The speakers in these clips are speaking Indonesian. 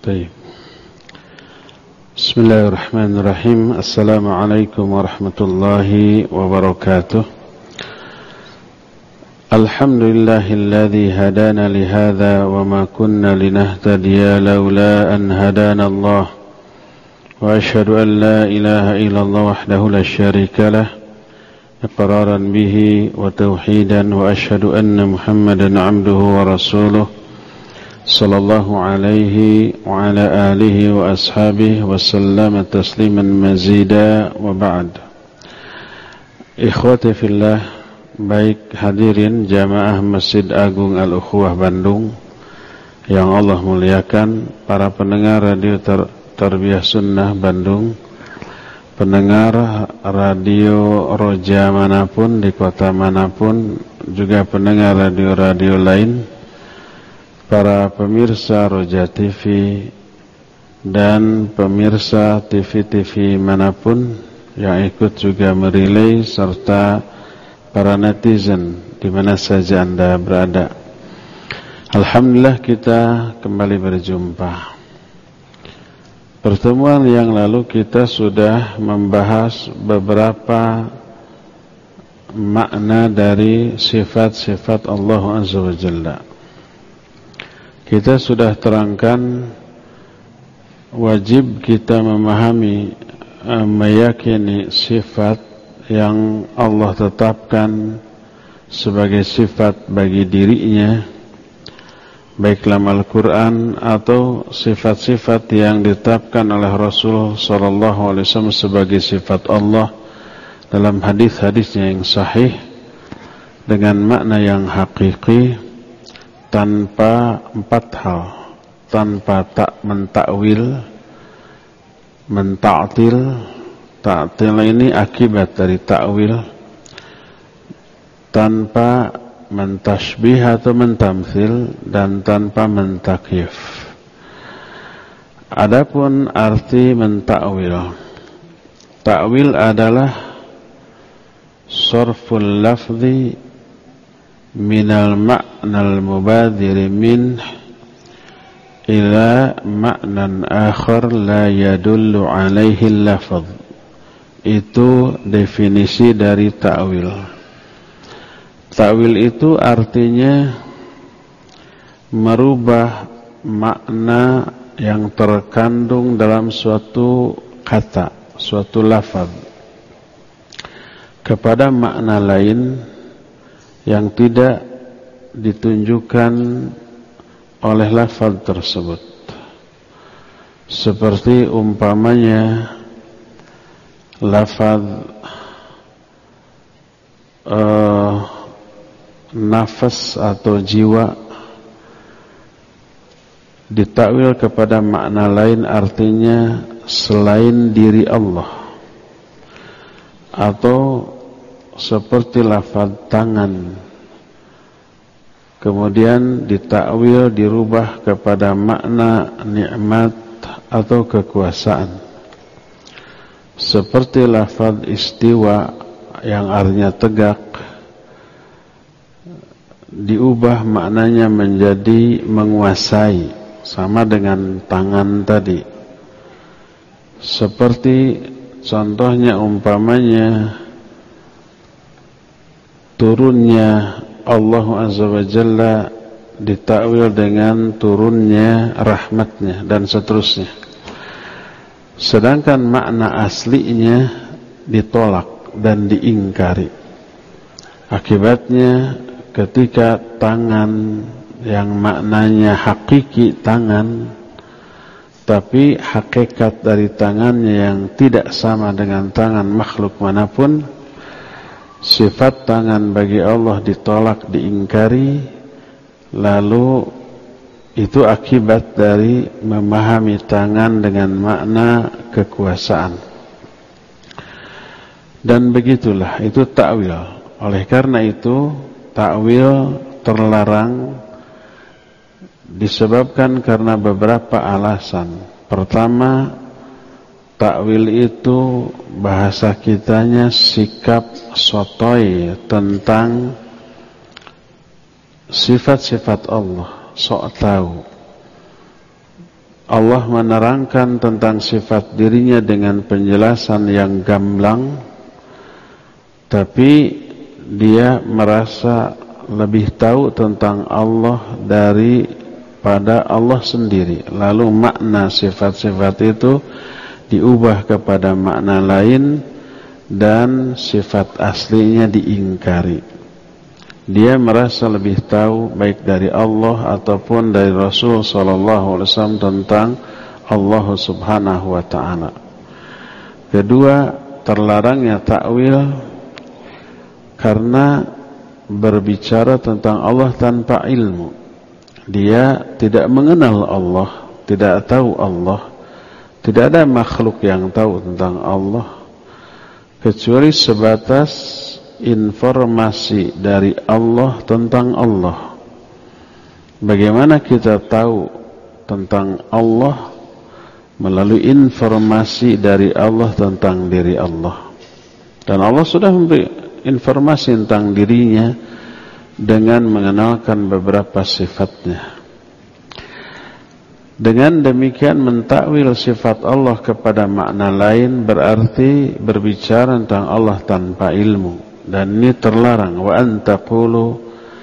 طيب. بسم الله الرحمن الرحيم. السلام عليكم ورحمة الله وبركاته. الحمد لله الذي هدانا لهذا وما كنا لنهتدي لولا أن هدانا الله وأشهد أن لا إله إلا الله وحده لا شريك له إقرارا به وتوحيدا وأشهد أن محمدا عبده ورسوله صلى الله عليه وعلى آله وأصحابه وسلم تسليما مزيدا وبعد. Ikhwati fillah, baik hadirin jamaah Masjid Agung Al-Ukhuwah Bandung yang Allah muliakan, para pendengar radio Tarbiyah Sunnah Bandung, pendengar radio Roja manapun di kota manapun, juga pendengar radio-radio lain, para pemirsa Roja TV dan pemirsa TV-TV manapun yang ikut juga merelay, serta para netizen di mana saja Anda berada. Alhamdulillah kita kembali berjumpa. Pertemuan yang lalu kita sudah membahas beberapa makna dari sifat-sifat Allah Azza wa Jalla. Kita sudah terangkan wajib kita memahami, meyakini sifat yang Allah tetapkan sebagai sifat bagi dirinya, baik dalam Al-Quran atau sifat-sifat yang ditetapkan oleh Rasul sallallahu alaihi wasallam sebagai sifat Allah dalam hadis-hadisnya yang sahih dengan makna yang hakiki, tanpa empat hal, tanpa tak mentakwil, menta'til. Ta'til ini akibat dari takwil, tanpa mentasbih atau mentamthil, dan tanpa mentakyif. Adapun arti mentakwil, takwil adalah sarful lafzi minal ma'nal mubadhiri min ila ma'nan akhar la yadullu alaihi lafz. Itu definisi dari ta'wil. Ta'wil itu artinya merubah makna yang terkandung dalam suatu kata, suatu lafaz, kepada makna lain yang tidak ditunjukkan oleh lafaz tersebut. Seperti umpamanya lafaz nafas atau jiwa ditakwil kepada makna lain, artinya selain diri Allah. Atau seperti lafaz tangan, kemudian ditakwil, dirubah kepada makna nikmat atau kekuasaan. Seperti lafaz istiwa yang artinya tegak, diubah maknanya menjadi menguasai, sama dengan tangan tadi. Seperti contohnya umpamanya turunnya Allah Azza wa Jalla ditakwil dengan turunnya rahmatnya dan seterusnya. Sedangkan makna aslinya ditolak dan diingkari. Akibatnya ketika tangan yang maknanya hakiki tangan, tapi hakikat dari tangannya yang tidak sama dengan tangan makhluk manapun, sifat tangan bagi Allah ditolak, diingkari. Lalu itu akibat dari memahami tangan dengan makna kekuasaan. Dan begitulah, itu takwil. Oleh karena itu takwil terlarang disebabkan karena beberapa alasan. Pertama, takwil itu bahasa kitanya sikap sotoy tentang sifat-sifat Allah, sok tahu. Allah menerangkan tentang sifat dirinya dengan penjelasan yang gamblang, tapi dia merasa lebih tahu tentang Allah daripada Allah sendiri. Lalu makna sifat-sifat itu diubah kepada makna lain dan sifat aslinya diingkari. Dia merasa lebih tahu baik dari Allah ataupun dari Rasul sallallahu alaihi wasallam tentang Allah Subhanahu wa taala. Kedua, terlarangnya takwil karena berbicara tentang Allah tanpa ilmu. Dia tidak mengenal Allah, tidak tahu Allah. Tidak ada makhluk yang tahu tentang Allah kecuali sebatas informasi dari Allah tentang Allah. Bagaimana kita tahu tentang Allah? Melalui informasi dari Allah tentang diri Allah. Dan Allah sudah memberi informasi tentang dirinya dengan mengenalkan beberapa sifatnya. Dengan demikian mentakwil sifat Allah kepada makna lain berarti berbicara tentang Allah tanpa ilmu. Dan ini terlarang. Wa an taqulu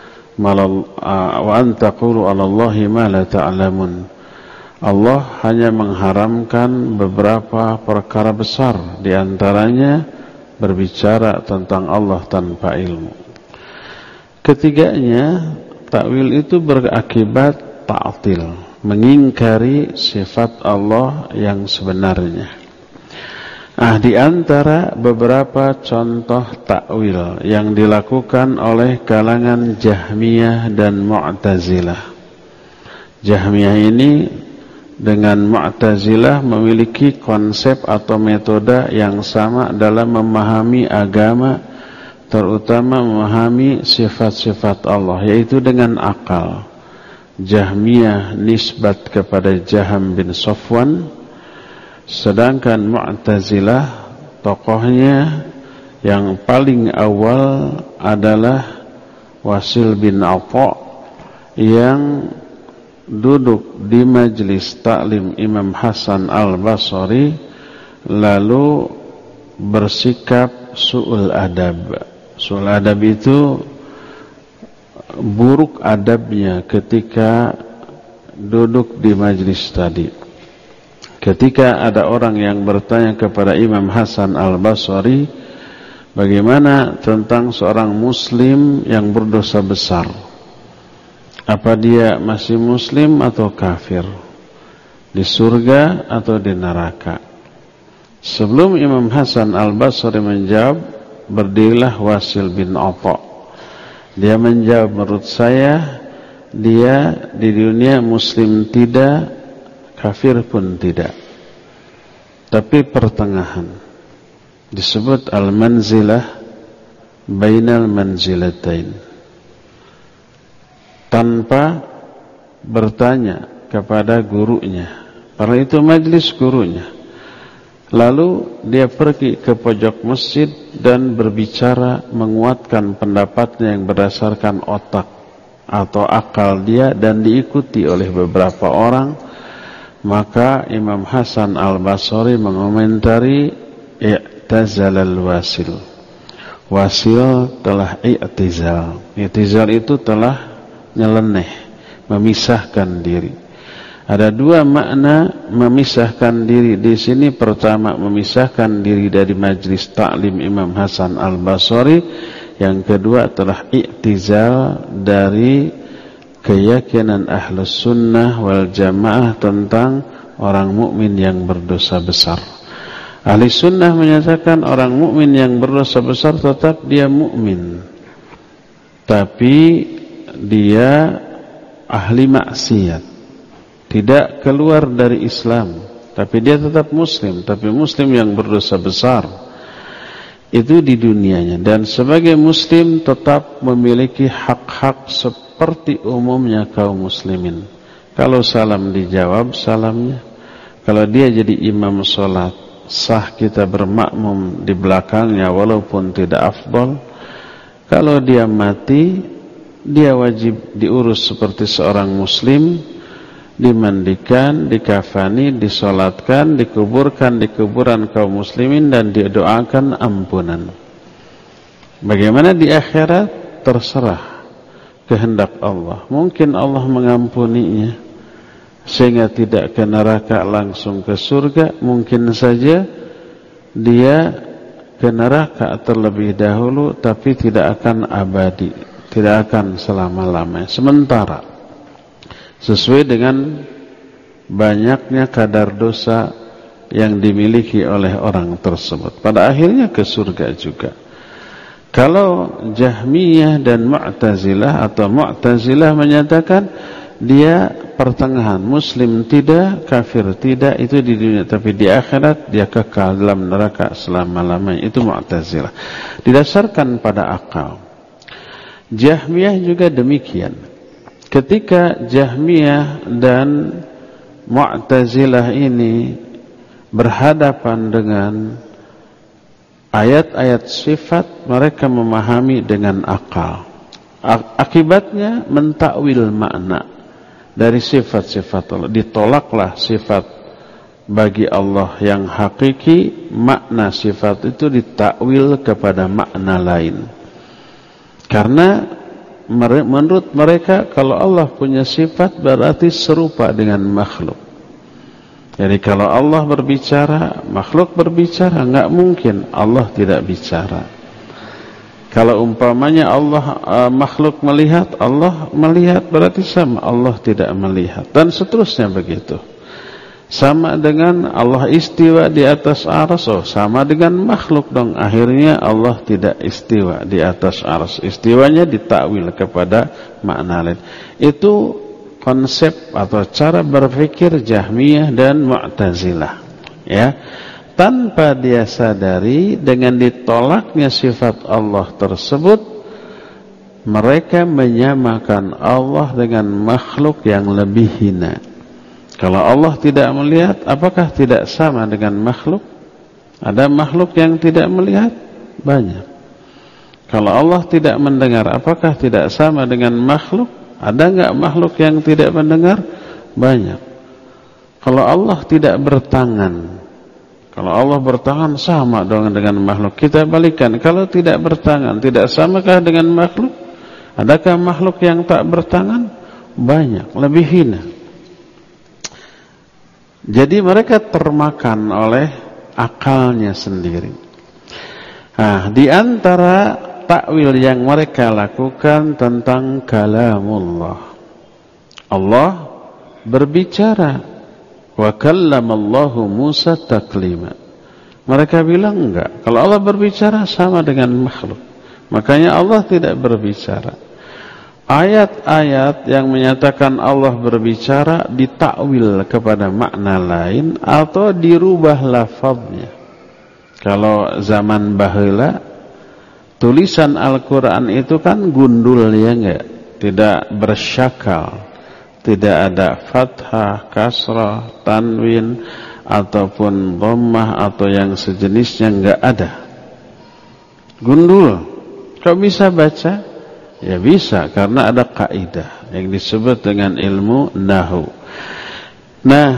'ala Allahi ma la ta'lamun. Allah hanya mengharamkan beberapa perkara besar, di antaranya berbicara tentang Allah tanpa ilmu. Ketiganya, takwil itu berakibat ta'til, mengingkari sifat Allah yang sebenarnya. Di antara beberapa contoh takwil yang dilakukan oleh kalangan Jahmiyah dan Mu'tazilah. Jahmiyah ini dengan Mu'tazilah memiliki konsep atau metode yang sama dalam memahami agama, terutama memahami sifat-sifat Allah, yaitu dengan akal. Jahmiyah nisbat kepada Jaham bin Safwan, sedangkan Mu'tazilah tokohnya yang paling awal adalah Wasil bin Atha yang duduk di majelis taklim Imam Hasan al-Basri lalu bersikap su'ul adab. Su'ul adab itu buruk adabnya ketika duduk di majelis tadi. Ketika ada orang yang bertanya kepada Imam Hasan al-Basri, bagaimana tentang seorang muslim yang berdosa besar? Apa dia masih muslim atau kafir? Di surga atau di neraka? Sebelum Imam Hasan al-Basri menjawab, berdirilah Wasil bin Atha. Dia menjawab, menurut saya dia di dunia muslim tidak, kafir pun tidak, tapi pertengahan. Disebut al-manzilah bainal manzilatain. Tanpa bertanya kepada gurunya, karena itu majlis gurunya. Lalu dia pergi ke pojok masjid dan berbicara, menguatkan pendapatnya yang berdasarkan otak atau akal dia dan diikuti oleh beberapa orang. Maka Imam Hasan al-Basri mengomentari, i'tazalal Wasil. Wasil telah i'tizal. I'tizal itu telah nyeleneh, memisahkan diri. Ada dua makna memisahkan diri di sini. Pertama, memisahkan diri dari majlis taklim Imam Hasan al-Basri. Yang kedua telah i'tizal dari keyakinan ahlus sunnah wal jamaah tentang orang mukmin yang berdosa besar. Ahli sunnah menyatakan orang mukmin yang berdosa besar tetap dia mukmin, tapi dia ahli maksiat, tidak keluar dari Islam, tapi dia tetap muslim, tapi muslim yang berdosa besar. Itu di dunianya. Dan sebagai muslim tetap memiliki hak-hak seperti umumnya kaum muslimin. Kalau salam dijawab salamnya. Kalau dia jadi imam sholat, sah kita bermakmum di belakangnya walaupun tidak afdal. Kalau dia mati, dia wajib diurus seperti seorang muslim. dimandikan, dikafani, disolatkan, dikuburkan di kuburan kaum muslimin dan didoakan ampunan. Bagaimana di akhirat? Terserah kehendak Allah. Mungkin Allah mengampuninya sehingga tidak ke neraka, langsung ke surga. Mungkin saja dia ke neraka terlebih dahulu, tapi tidak akan abadi, tidak akan selama-lamanya. Sementara sesuai dengan banyaknya kadar dosa yang dimiliki oleh orang tersebut, pada akhirnya ke surga juga. Kalau Jahmiyah dan Mu'tazilah atau Mu'tazilah menyatakan dia pertengahan, muslim tidak, kafir tidak, itu di dunia, tapi di akhirat dia kekal dalam neraka selama-lamanya. Itu Mu'tazilah, didasarkan pada akal. Jahmiyah juga demikian. Ketika Jahmiyah dan Mu'tazilah ini berhadapan dengan ayat-ayat sifat, mereka memahami dengan akal. Akibatnya mentakwil makna dari sifat-sifat Allah. Ditolaklah sifat bagi Allah yang hakiki, makna sifat itu ditakwil kepada makna lain. Karena menurut mereka kalau Allah punya sifat berarti serupa dengan makhluk. Jadi kalau Allah berbicara, makhluk berbicara, enggak mungkin Allah tidak bicara. Kalau umpamanya Allah makhluk melihat, Allah melihat, berarti sama, Allah tidak melihat, dan seterusnya begitu. Sama dengan Allah istiwa di atas arsy, oh sama dengan makhluk dong. Akhirnya Allah tidak istiwa di atas arsy. Istiwanya ditakwil kepada makna lain. Itu konsep atau cara berpikir Jahmiyah dan Mu'tazilah, ya. Tanpa dia sadari, dengan ditolaknya sifat Allah tersebut, mereka menyamakan Allah dengan makhluk yang lebih hina. Kalau Allah tidak melihat, apakah tidak sama dengan makhluk? Ada makhluk yang tidak melihat? Banyak. Kalau Allah tidak mendengar, apakah tidak sama dengan makhluk? Ada enggak makhluk yang tidak mendengar? Banyak. Kalau Allah tidak bertangan, kalau Allah bertangan sama dengan makhluk. Kita balikan, kalau tidak bertangan, tidak samakah dengan makhluk? Adakah makhluk yang tak bertangan? Banyak, lebih hina. Jadi mereka termakan oleh akalnya sendiri. Nah, di antara takwil yang mereka lakukan tentang kalamullah, Allah berbicara, wa kallamallahu Musa taklima. Mereka bilang enggak, kalau Allah berbicara sama dengan makhluk, makanya Allah tidak berbicara. Ayat-ayat yang menyatakan Allah berbicara ditakwil kepada makna lain atau dirubah lafadznya. Kalau zaman baheula, tulisan Al-Quran itu kan gundul, ya enggak? Tidak bersyakal, tidak ada fathah, kasrah, tanwin ataupun dhammah atau yang sejenisnya, enggak ada. Gundul. Kok bisa baca? Ya bisa, karena ada kaidah yang disebut dengan ilmu nahwu. Nah,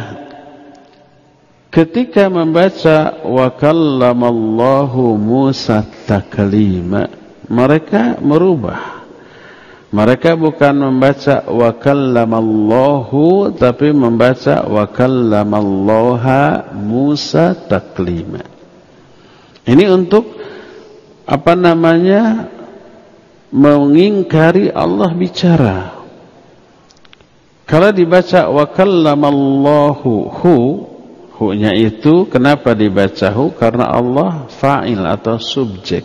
ketika membaca wa kallamallahu Musa taklima, mereka merubah. Mereka bukan membaca wa kallamallahu, tapi membaca wa kallamallaha Musa taklima. Ini untuk apa namanya? Mengingkari Allah bicara. Kalau dibaca wa kallamallahu hu-nya itu kenapa dibaca hu? Karena Allah fa'il atau subjek.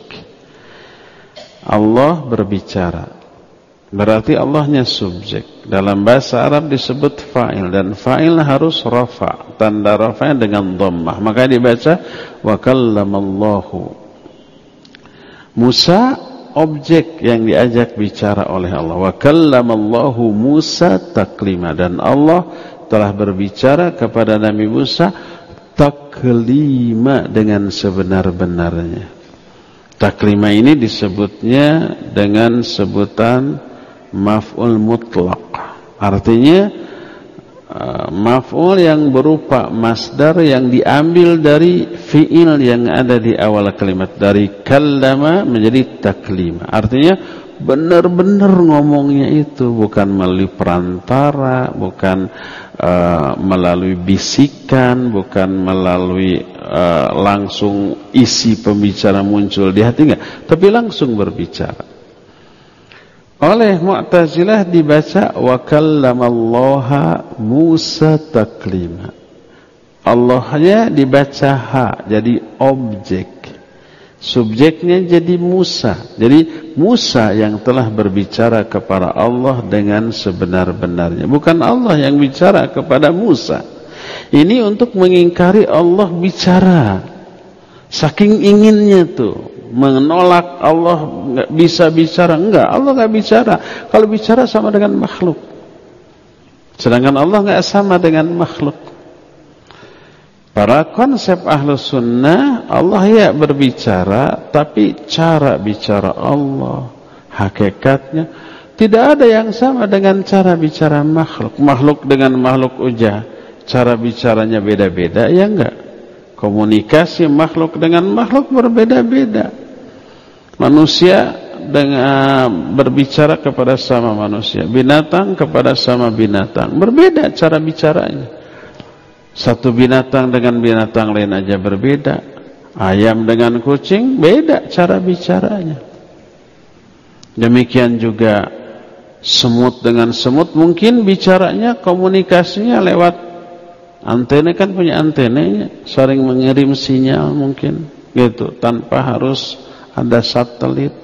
Allah berbicara, berarti Allahnya subjek. Dalam bahasa Arab disebut fa'il, dan fa'il harus rafa, tanda rafa'nya dengan dhammah, maka dibaca wa kallamallahu. Musa objek yang diajak bicara oleh Allah. Wa kallamallahu Musa taklima, dan Allah telah berbicara kepada Nabi Musa taklima, dengan sebenar-benarnya. Taklima ini disebutnya dengan sebutan maf'ul mutlaq. Artinya maf'ul yang berupa masdar yang diambil dari fi'il yang ada di awal kalimat. Dari kallama menjadi taklima. Artinya benar-benar ngomongnya itu, bukan melalui perantara, bukan melalui bisikan, bukan melalui langsung isi pembicara muncul di hati, enggak, tapi langsung berbicara. Oleh Mu'tazilah dibaca wa kallamallaha Musa taklima. Allahnya dibaca ha, jadi objek. Subjeknya jadi Musa. Jadi Musa yang telah berbicara kepada Allah dengan sebenar-benarnya. Bukan Allah yang bicara kepada Musa. Ini untuk mengingkari Allah bicara. Saking inginnya tuh. Menolak Allah nggak bisa bicara. Enggak, Allah nggak bicara. Kalau bicara sama dengan makhluk. Sedangkan Allah nggak sama dengan makhluk. Para konsep Ahlus Sunnah, Allah ya berbicara, tapi cara bicara Allah, hakikatnya tidak ada yang sama dengan cara bicara makhluk. Makhluk dengan makhluk uja, cara bicaranya beda-beda, ya enggak? Komunikasi makhluk dengan makhluk berbeda-beda. Manusia dengan berbicara kepada sama manusia, binatang kepada sama binatang, berbeda cara bicaranya. Satu binatang dengan binatang lain aja berbeda. Ayam dengan kucing beda cara bicaranya. Demikian juga semut dengan semut, mungkin bicaranya, komunikasinya lewat antena, kan punya antenanya, saling mengirim sinyal mungkin gitu, tanpa harus ada satelit.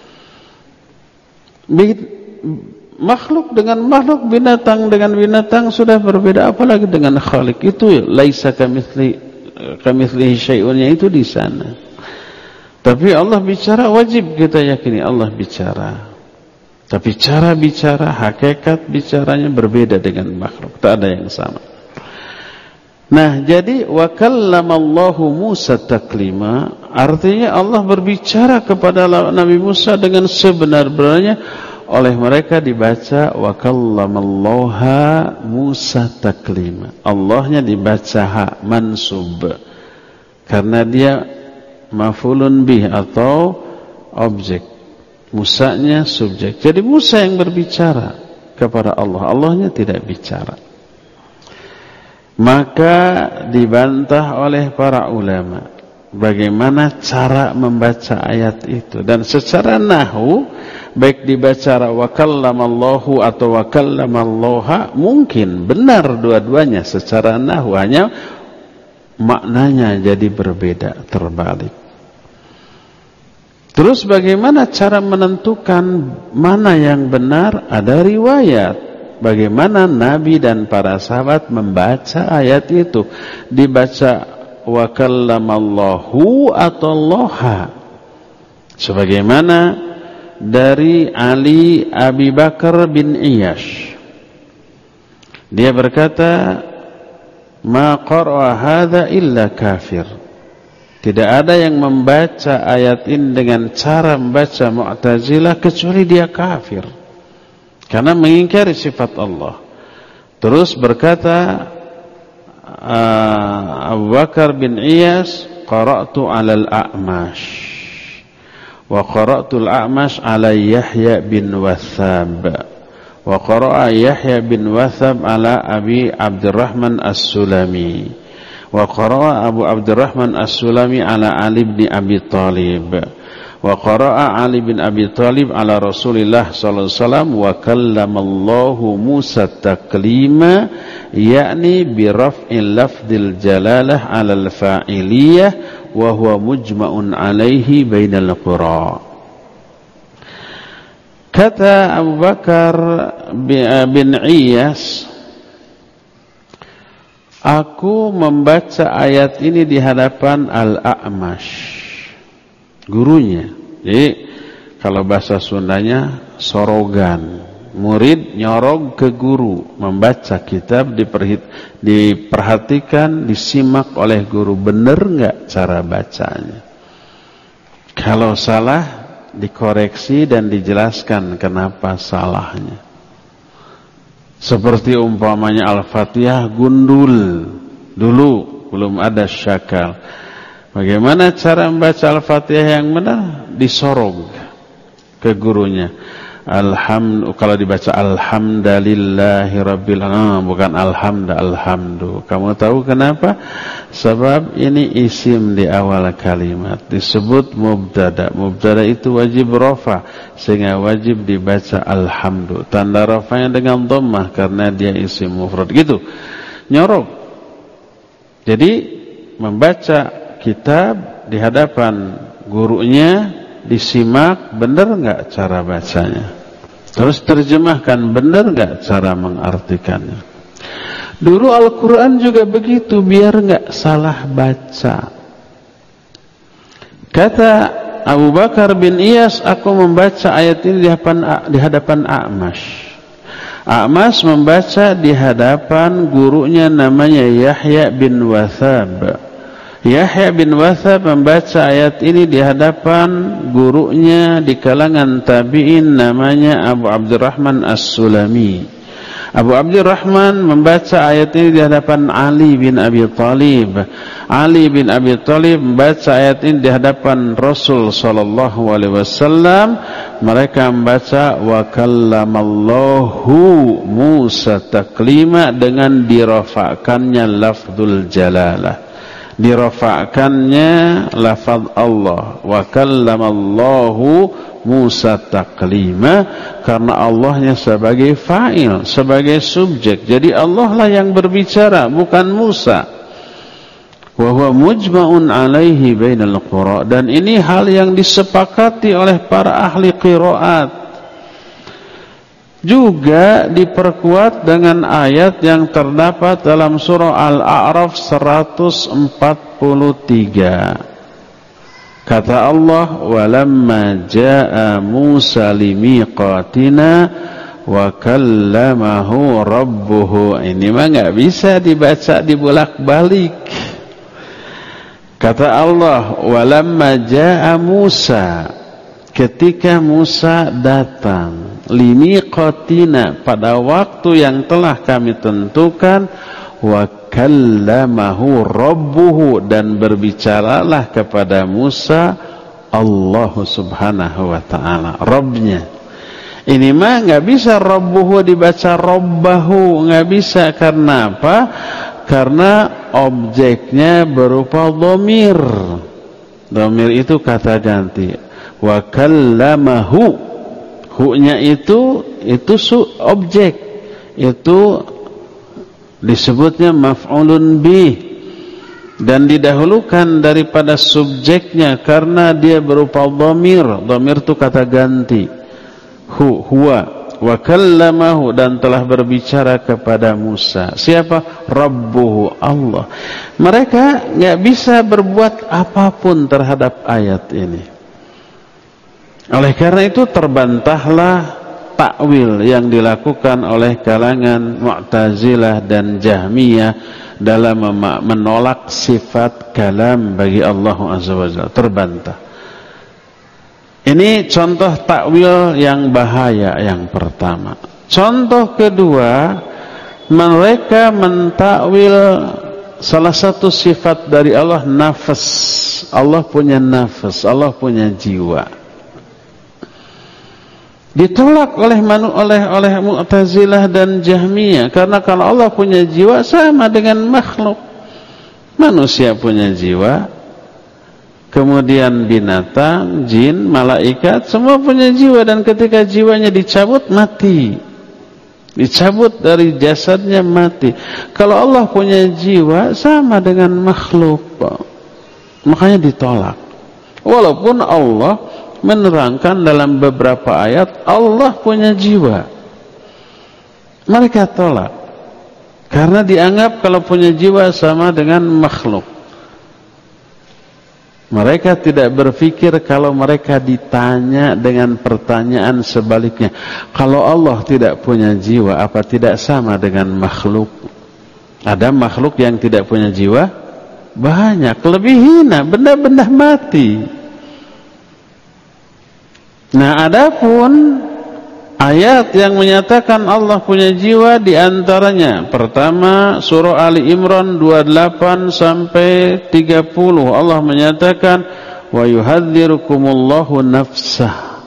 Makhluk dengan makhluk, binatang dengan binatang sudah berbeda, apalagi dengan Khalik. Itu laisa kamitslihi syai'unnya itu di sana. Tapi Allah bicara, wajib kita yakini Allah bicara. Tapi cara bicara, hakikat bicaranya berbeda dengan makhluk, tak ada yang sama. Nah, jadi wa kallamallahu Musa taklima, artinya Allah berbicara kepada Nabi Musa dengan sebenar-benarnya. Oleh mereka dibaca wa kallamallaha Musa taklima. Allahnya dibaca ha, mansub, karena dia maf'ulun bih atau objek, Musanya subjek. Jadi Musa yang berbicara kepada Allah, Allahnya tidak bicara. Maka dibantah oleh para ulama bagaimana cara membaca ayat itu. Dan secara nahwu, baik dibaca wa kallamallahu atau wa kallamallaha, mungkin benar dua-duanya secara nahwu, hanya maknanya jadi berbeda, terbalik. Terus bagaimana cara menentukan mana yang benar? Ada riwayat bagaimana Nabi dan para sahabat membaca ayat itu. Dibaca wa kallamallahu atau loha, sebagaimana dari Ali Abi Bakar bin Iyash, dia berkata, ma qara'a hadza illa kafir. Tidak ada yang membaca ayat ini dengan cara membaca Mu'tazilah kecuali dia kafir, karena mengingkari sifat Allah. Terus berkata Abu Bakar bin Iyas, qara'tu 'alal A'mash wa qara'tu al-A'mash 'ala Yahya bin Wathab wa qara'a Yahya bin Wathab 'ala Abi Abdurrahman As-Sulami wa qara'a Abu Abdurrahman As-Sulami 'ala Ali bin Abi Thalib wa qara'a Ali bin Abi Thalib 'ala Rasulillah sallallahu alaihi wasallam wa kallamallahu Musa taklima, yakni bi raf'il lafdzil jalalah 'ala al-fa'iliyah wa huwa mujma'un 'alaihi bainal qura. Kata Abu Bakar bin Iyas, aku membaca ayat ini di hadapan Al-A'mash, gurunya. Jadi kalau bahasa Sundanya sorogan, murid nyorog ke guru, membaca kitab, diperhatikan, disimak oleh guru, benar enggak cara bacanya. Kalau salah dikoreksi dan dijelaskan kenapa salahnya. Seperti umpamanya Al-Fatihah gundul. Dulu belum ada syakal. Bagaimana cara membaca Al-Fatihah yang benar? Disorong ke gurunya. Kalau dibaca Alhamdulillahirabbil alamin, bukan alhamdu. Kamu tahu kenapa? Sebab ini isim di awal kalimat disebut mubtada. Mubtada itu wajib rafa, sehingga wajib dibaca alhamdu. Tanda rafanya dengan dhammah karena dia isim mufrad. Gitu. Nyorok. Jadi membaca kitab di hadapan gurunya, disimak benar enggak cara bacanya. Terus terjemahkan benar enggak cara mengartikannya. Dulu Al-Quran juga begitu, biar enggak salah baca. Kata Abu Bakar bin Iyas, aku membaca ayat ini di hadapan A'mash. A'mash membaca di hadapan gurunya namanya Yahya bin Wathab. Yahya bin Wathab membaca ayat ini di hadapan gurunya di kalangan tabi'in namanya Abu Abdurrahman As-Sulami. Abu Abdurrahman membaca ayat ini di hadapan Ali bin Abi Thalib. Ali bin Abi Thalib membaca ayat ini di hadapan Rasul sallallahu alaihi wasallam. Mereka membaca wa kallamallahu Musa taklima dengan dirafa'kannya lafzul jalalah. Dirafa'kannya lafaz Allah. Wa kallamallahu Musa taklima, karena Allahnya sebagai fa'il, sebagai subjek. Jadi Allah lah yang berbicara, bukan Musa. Wa huwa mujma'un alaihi bainal qura, dan ini hal yang disepakati oleh para ahli qiraat. Juga diperkuat dengan ayat yang terdapat dalam surah Al-A'raf 143. Kata Allah, walamma jaa Musa limiqatina wa kallamahu rabbuhu. Ini mah enggak bisa dibaca dibolak-balik. Kata Allah, walamma jaa Musa, ketika Musa datang, limiqatina, pada waktu yang telah kami tentukan, wa kallamahu rabbuhu, dan berbicaralah kepada Musa Allah subhanahu wa ta'ala, Rabbnya. Ini mah nggak bisa rabbuhu dibaca rabbahu, nggak bisa. Karena apa? Karena objeknya berupa dhamir. Dhamir itu kata ganti. Wa kallamahu, hu-nya itu objek, itu disebutnya maf'ulun bih, dan didahulukan daripada subjeknya karena dia berupa dhamir. Dhamir itu kata ganti. Huwa wa kallamahu, dan telah berbicara kepada Musa. Siapa? Rabbuhu, Allah. Mereka nggak bisa berbuat apapun terhadap ayat ini. Oleh karena itu terbantahlah takwil yang dilakukan oleh kalangan Mu'tazilah dan Jahmiyah dalam menolak sifat kalam bagi Allah Azza wa Jalla. Terbantah. Ini contoh takwil yang bahaya yang pertama. Contoh kedua, mereka mentakwil salah satu sifat dari Allah, nafas. Allah punya nafas, Allah punya jiwa. Ditolak oleh Mu'tazilah dan Jahmiyah, karena kalau Allah punya jiwa sama dengan makhluk. Manusia punya jiwa, kemudian binatang, jin, malaikat, semua punya jiwa, dan ketika jiwanya dicabut, mati. Dicabut dari jasadnya, mati. Kalau Allah punya jiwa sama dengan makhluk, makanya ditolak. Walaupun Allah menerangkan dalam beberapa ayat Allah punya jiwa, mereka tolak karena dianggap kalau punya jiwa sama dengan makhluk. Mereka tidak berpikir kalau mereka ditanya dengan pertanyaan sebaliknya, kalau Allah tidak punya jiwa, apa tidak sama dengan makhluk? Ada makhluk yang tidak punya jiwa? Banyak, lebih hina, benda-benda mati. Nah, adapun ayat yang menyatakan Allah punya jiwa di antaranya pertama surah Ali Imran 28 sampai 30 Allah menyatakan wa yuhadzirukumullahu nafsah.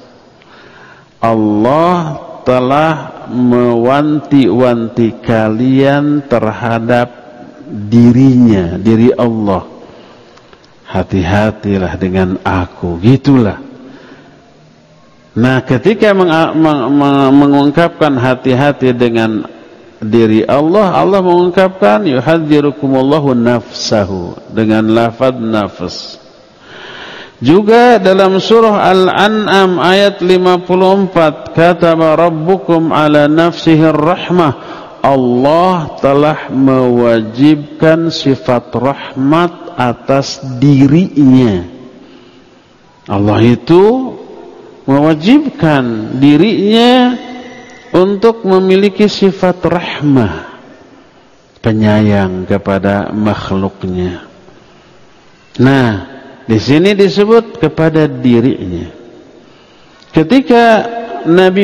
Allah telah mewanti-wanti kalian terhadap dirinya, diri Allah. Hati-hatilah dengan aku, gitulah. Nah, ketika mengungkapkan hati-hati dengan diri Allah, Allah mengungkapkan yuhadzirukumullahu nafsahu dengan lafaz nafs. Juga dalam surah Al-An'am ayat 54, kataba rabbukum ala nafsihi rahmah. Allah telah mewajibkan sifat rahmat atas dirinya. Allah itu mewajibkan dirinya untuk memiliki sifat rahmah, penyayang kepada makhluknya. Nah, di sini disebut kepada dirinya. Ketika Nabi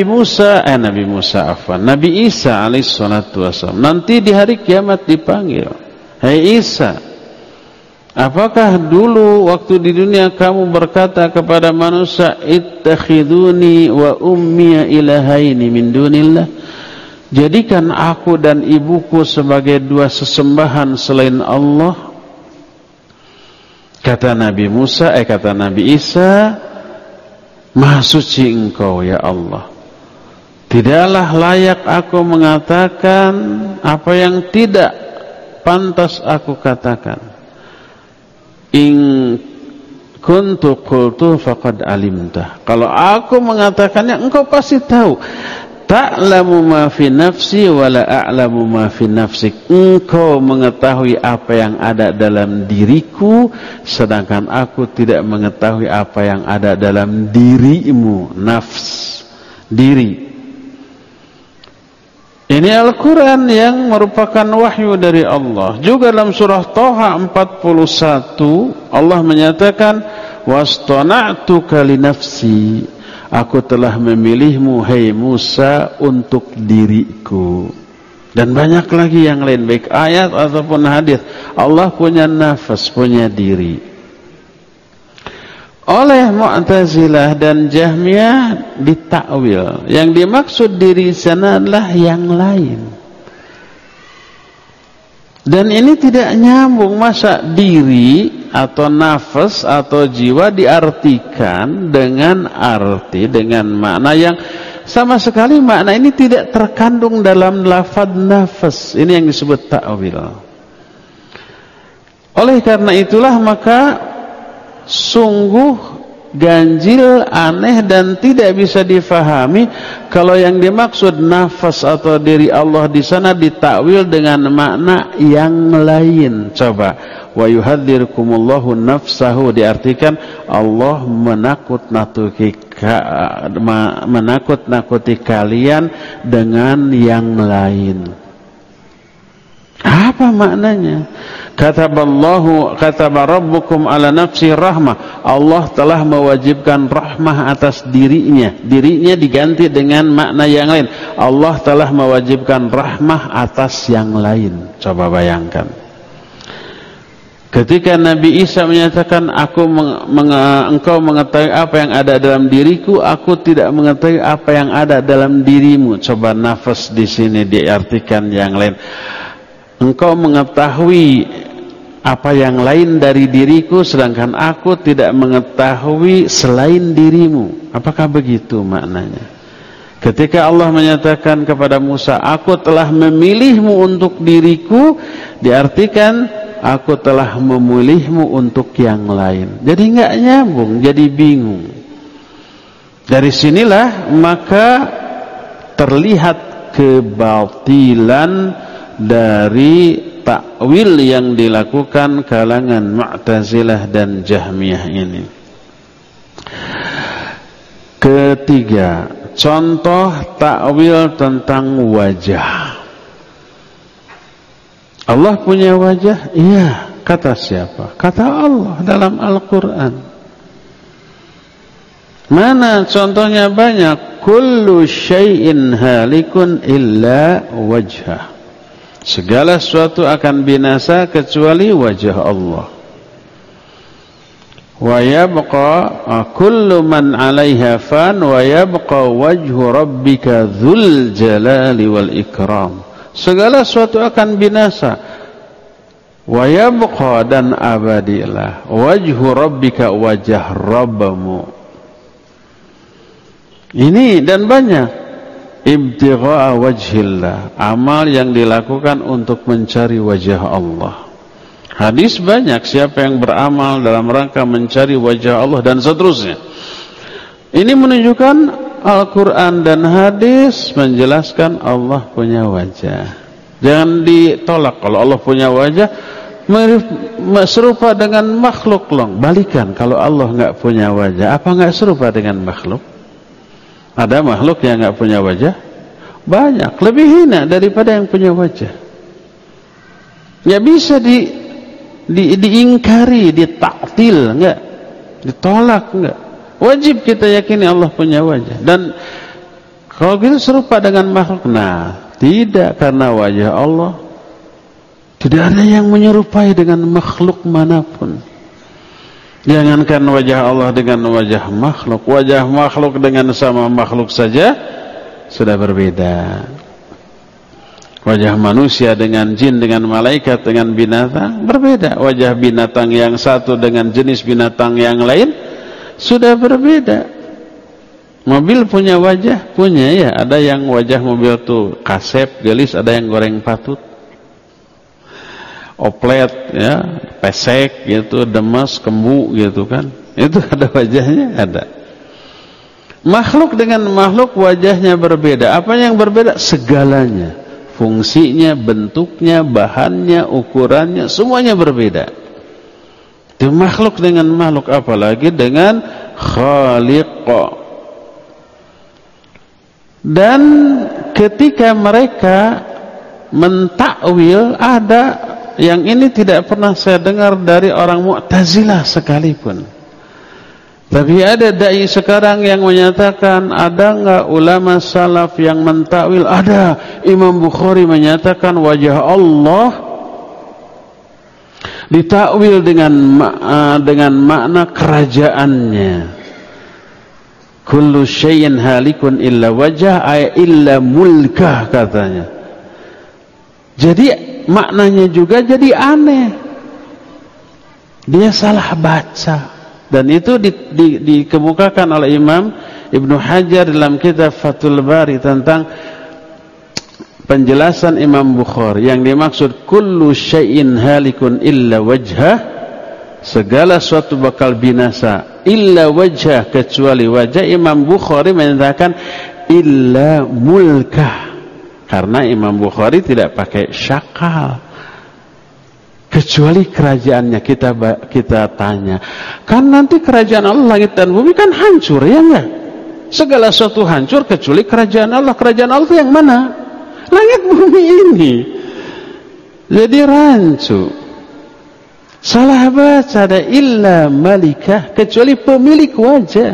Isa alaihissalatu wassalam nanti di hari kiamat dipanggil, "Hai Isa, apakah dulu waktu di dunia kamu berkata kepada manusia, ittakhiduni wa ummiya ilahaini min dunillah? Jadikan aku dan ibuku sebagai dua sesembahan selain Allah." Kata Nabi Isa, "Maha suci Engkau ya Allah. Tidaklah layak aku mengatakan apa yang tidak pantas aku katakan. In kuntu qultu faqad alimta." Kalau aku mengatakannya, engkau pasti tahu. Ta'lamu ma fi nafsi wa la a'lamu ma fi nafsik. Engkau mengetahui apa yang ada dalam diriku, sedangkan aku tidak mengetahui apa yang ada dalam dirimu. Nafs, diri. Ini Al-Quran yang merupakan wahyu dari Allah. Juga dalam surah Thaha 41 Allah menyatakan, wastona'tuka li nafsi. Aku telah memilihmu hai Musa untuk diriku. Dan banyak lagi yang lain, baik ayat ataupun hadis. Allah punya nafas, punya diri. Oleh Mu'tazilah dan Jahmiyah ditakwil, yang dimaksud diri sana adalah yang lain. Dan ini tidak nyambung. Masa diri atau nafas atau jiwa diartikan dengan makna yang sama sekali makna ini tidak terkandung dalam lafaz nafas. Ini yang disebut ta'wil. Oleh karena itulah maka sungguh ganjil, aneh dan tidak bisa difahami kalau yang dimaksud nafas atau diri Allah di sana ditakwil dengan makna yang lain. Coba, wa yuhadzirukumullahu nafsahu diartikan Allah menakut-nakuti kalian dengan yang lain. Apa maknanya? Kataba rabbukum ala nafsi rahmah. Allah telah mewajibkan rahmah atas dirinya. Dirinya diganti dengan makna yang lain. Allah telah mewajibkan rahmah atas yang lain. Coba bayangkan. Ketika Nabi Isa menyatakan, engkau mengetahui apa yang ada dalam diriku, aku tidak mengetahui apa yang ada dalam dirimu. Coba nafas di sini diartikan yang lain. Engkau mengetahui apa yang lain dari diriku, sedangkan aku tidak mengetahui selain dirimu. Apakah begitu maknanya? Ketika Allah menyatakan kepada Musa, aku telah memilihmu untuk diriku, diartikan aku telah memilihmu untuk yang lain. Jadi nggak nyambung, jadi bingung. Dari sinilah maka terlihat kebatilan dari takwil yang dilakukan kalangan Mu'tazilah dan Jahmiyah ini. Ketiga, contoh takwil tentang wajah. Allah punya wajah? Iya. Kata siapa? Kata Allah dalam Al-Quran. Mana contohnya banyak? kullu syai'in halikun illa wajhah. Segala sesuatu akan binasa kecuali wajah Allah. Wa yabqa kullu man 'alaiha fan wa yabqa wajhu rabbika dzul jalali wal ikram. Segala sesuatu akan binasa. Wa yabqa, dan abadilah, wajhu rabbika, wajah Rabbamu. Ini dan banyak. Ibtigha'a wajhillah, amal yang dilakukan untuk mencari wajah Allah. Hadis banyak, siapa yang beramal dalam rangka mencari wajah Allah dan seterusnya. Ini menunjukkan Al-Quran dan hadis menjelaskan Allah punya wajah. Jangan ditolak kalau Allah punya wajah serupa dengan makhluk long. Balikan, kalau Allah enggak punya wajah, apa enggak serupa dengan makhluk? Ada makhluk yang enggak punya wajah? Banyak, lebih hina daripada yang punya wajah. Ya bisa diingkari, ditaktil, enggak, ditolak, enggak. Wajib kita yakini Allah punya wajah. Dan kalau gitu serupa dengan makhluk? Nah, tidak, karena wajah Allah tidak ada yang menyerupai dengan makhluk manapun. Jangankan wajah Allah dengan wajah makhluk dengan sama makhluk saja sudah berbeda. Wajah manusia dengan jin, dengan malaikat, dengan binatang berbeda. Wajah binatang yang satu dengan jenis binatang yang lain sudah berbeda. Mobil punya wajah, punya ya. Ada yang wajah mobil tuh kasep, gelis, ada yang goreng patut, oplet ya, pesek gitu, demes, kembu gitu kan. Itu ada wajahnya, ada. Makhluk dengan makhluk wajahnya berbeda. Apa yang berbeda? Segalanya. Fungsinya, bentuknya, bahannya, ukurannya, semuanya berbeda. Itu makhluk dengan makhluk, apalagi dengan khaliq. Dan ketika mereka mentakwil, ada yang ini tidak pernah saya dengar dari orang Mu'tazilah sekalipun. Tapi ada dai sekarang yang menyatakan, ada enggak ulama salaf yang mentakwil? Ada. Imam Bukhari menyatakan wajah Allah ditakwil dengan makna kerajaannya. Kullu syai'in halikun illa wajah, ay illa mulkah, katanya. Jadi maknanya juga jadi aneh. Dia salah baca. Dan itu dikemukakan oleh Imam Ibnu Hajar dalam kitab Fathul Bari tentang penjelasan Imam Bukhari. Yang dimaksud kullu syai'in halikun illa wajhah, segala sesuatu bakal binasa illa wajhah, kecuali wajah. Imam Bukhari menyatakan illa mulkah, karena Imam Bukhari tidak pakai syakal. Kecuali kerajaannya. Kita tanya, kan nanti kerajaan Allah langit dan bumi kan hancur, ya enggak? Segala sesuatu hancur kecuali kerajaan Allah. Kerajaan Allah yang mana? Langit bumi ini. Jadi rancu. Salah baca, ada illa malikah, kecuali pemilik wajah.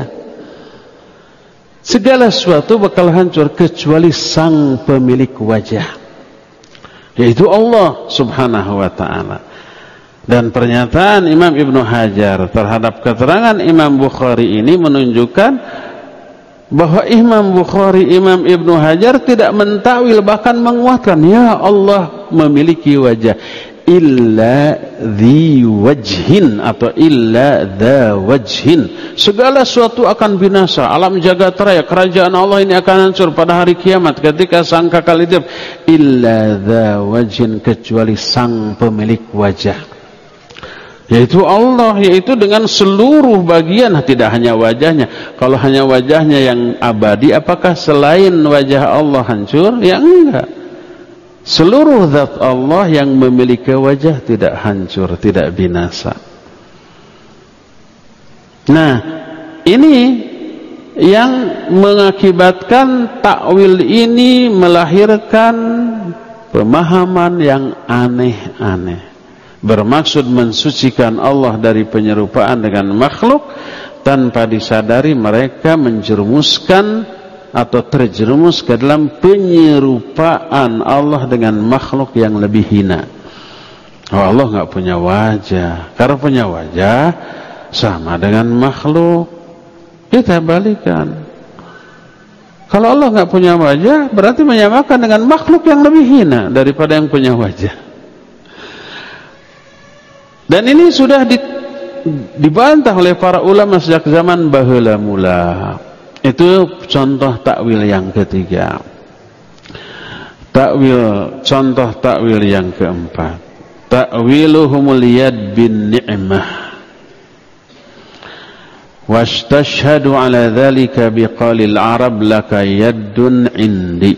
Segala sesuatu bakal hancur kecuali sang pemilik wajah, yaitu Allah subhanahu wa ta'ala. Dan pernyataan Imam Ibnu Hajar terhadap keterangan Imam Bukhari ini menunjukkan bahwa Imam Bukhari, Imam Ibnu Hajar tidak mentakwil, bahkan menguatkan, ya Allah memiliki wajah illa dhi wajhin atau illa dha wajhin. Segala sesuatu akan binasa, alam jagat raya, kerajaan Allah ini akan hancur pada hari kiamat ketika sangkakala itu, illa dha wajhin, kecuali sang pemilik wajah, yaitu Allah, yaitu dengan seluruh bagian, tidak hanya wajahnya. Kalau hanya wajahnya yang abadi, apakah selain wajah Allah hancur? Ya enggak. Seluruh zat Allah yang memiliki wajah tidak hancur, tidak binasa. Nah, ini yang mengakibatkan takwil ini melahirkan pemahaman yang aneh-aneh. Bermaksud mensucikan Allah dari penyerupaan dengan makhluk, tanpa disadari mereka menjerumuskan atau terjerumus ke dalam penyerupaan Allah dengan makhluk yang lebih hina. Oh, Allah nggak punya wajah. Karena punya wajah sama dengan makhluk. Kita balikan. Kalau Allah nggak punya wajah, berarti menyamakan dengan makhluk yang lebih hina daripada yang punya wajah. Dan ini sudah dibantah oleh para ulama sejak zaman baheula mula. Itu contoh takwil yang ketiga. Contoh takwil yang keempat. Ta'wiluhumul yad bin ni'mah. Wastashhadu ala dhalika biqalil Arab laka yaddun indi.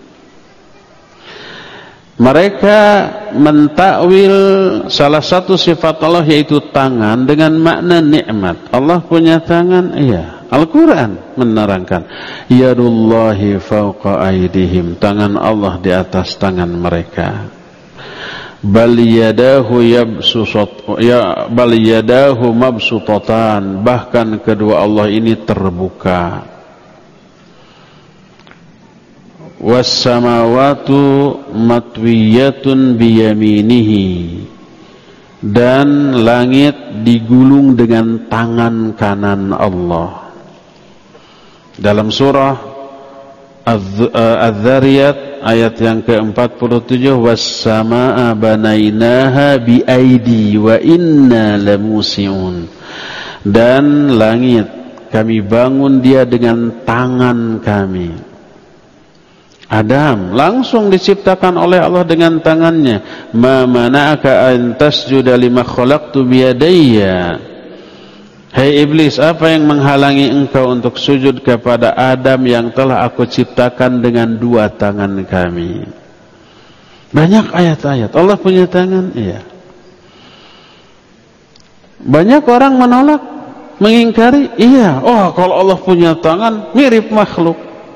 Mereka mentakwil salah satu sifat Allah yaitu tangan dengan makna nikmat. Allah punya tangan, iya. Al-Quran menerangkan yadullahi fawqa aydihim, tangan Allah di atas tangan mereka. Bal yadahu mabsutatan, bahkan kedua Allah ini terbuka. Was-samawatu matwiyatun biyaminihi, dan langit digulung dengan tangan kanan Allah. Dalam surah Az-Zariyat ayat yang ke-47, was-samaa banainaha biaidi wa inna lamusiun, dan langit kami bangun dia dengan tangan kami. Adam langsung diciptakan oleh Allah dengan tangannya. Ma mana'aka an tasjuda lima khalaqtu biyadayya. Hai iblis, apa yang menghalangi engkau untuk sujud kepada Adam yang telah aku ciptakan dengan dua tangan kami? Banyak ayat-ayat Allah punya tangan, iya. Banyak orang menolak, mengingkari, iya. Oh, kalau Allah punya tangan mirip makhluk.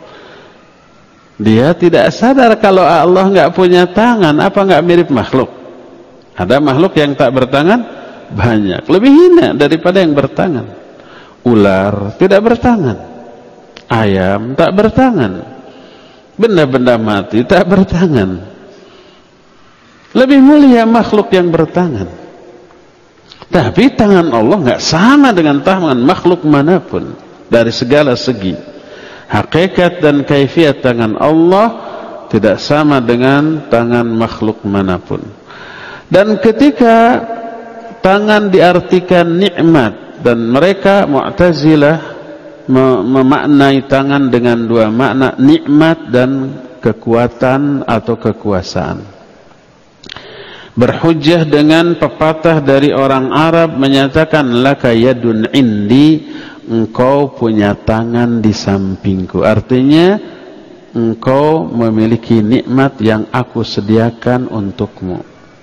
Dia tidak sadar kalau Allah nggak punya tangan, apa nggak mirip makhluk? Ada makhluk yang tak bertangan banyak, lebih hina daripada yang bertangan. Ular tidak bertangan, ayam tak bertangan, benda-benda mati tak bertangan. Lebih mulia makhluk yang bertangan. Tapi tangan Allah nggak sama dengan tangan makhluk manapun dari segala segi. Hakikat dan kaifiat tangan Allah tidak sama dengan tangan makhluk manapun. Dan ketika tangan diartikan nikmat, dan mereka Mu'tazilah memaknai tangan dengan dua makna, nikmat dan kekuatan atau kekuasaan. Berhujjah dengan pepatah dari orang Arab menyatakan laka yadun indi, engkau punya tangan di sampingku. Artinya engkau memiliki nikmat yang aku sediakan untukmu.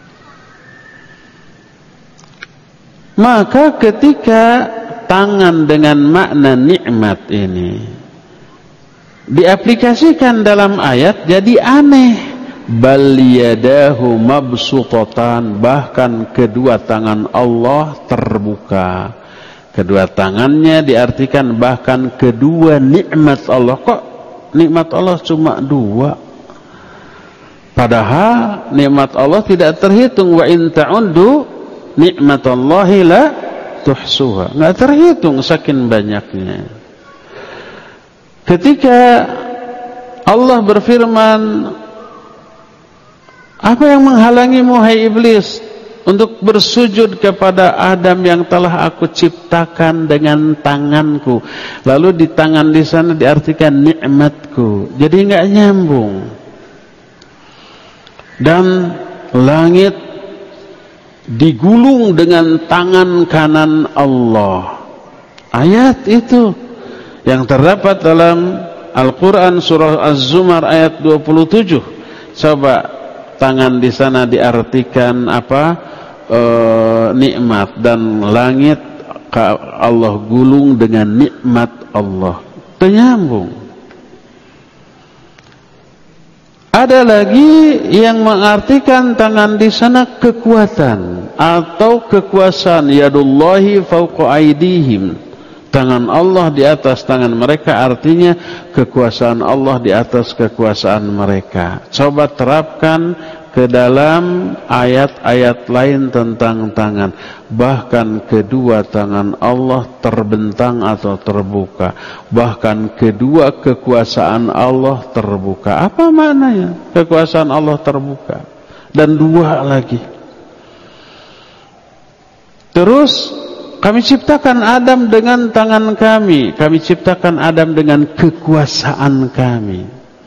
Maka ketika tangan dengan makna nikmat ini diaplikasikan dalam ayat, jadi aneh. Bal yadahu mabsutatan, bahkan kedua tangan Allah terbuka. Kedua tangannya diartikan bahkan kedua nikmat Allah. Kok nikmat Allah cuma dua? Padahal nikmat Allah tidak terhitung. Wa in ta'uddu nikmatallahi la tuhsuha. Enggak terhitung saking banyaknya. Ketika Allah berfirman, apa yang menghalangimu hai iblis untuk bersujud kepada Adam yang telah aku ciptakan dengan tanganku? Lalu di tangan di sana diartikan nikmatku. Jadi enggak nyambung. Dan langit digulung dengan tangan kanan Allah. Ayat itu yang terdapat dalam Al-Quran surah Az-Zumar ayat 27. Coba tangan di sana diartikan apa? Nikmat, dan langit Allah gulung dengan nikmat Allah. Penyambung. Ada lagi yang mengartikan tangan di sana kekuatan atau kekuasaan. Yadullahi fawqa aydihim, Tangan Allah di atas tangan mereka artinya kekuasaan Allah di atas kekuasaan mereka. Coba terapkan ke dalam ayat-ayat lain tentang tangan. Bahkan kedua tangan Allah terbentang atau terbuka. Bahkan kedua kekuasaan Allah terbuka. Apa maknanya kekuasaan Allah terbuka? Dan dua lagi. Terus kami ciptakan Adam dengan tangan kami. Kami ciptakan Adam dengan kekuasaan kami.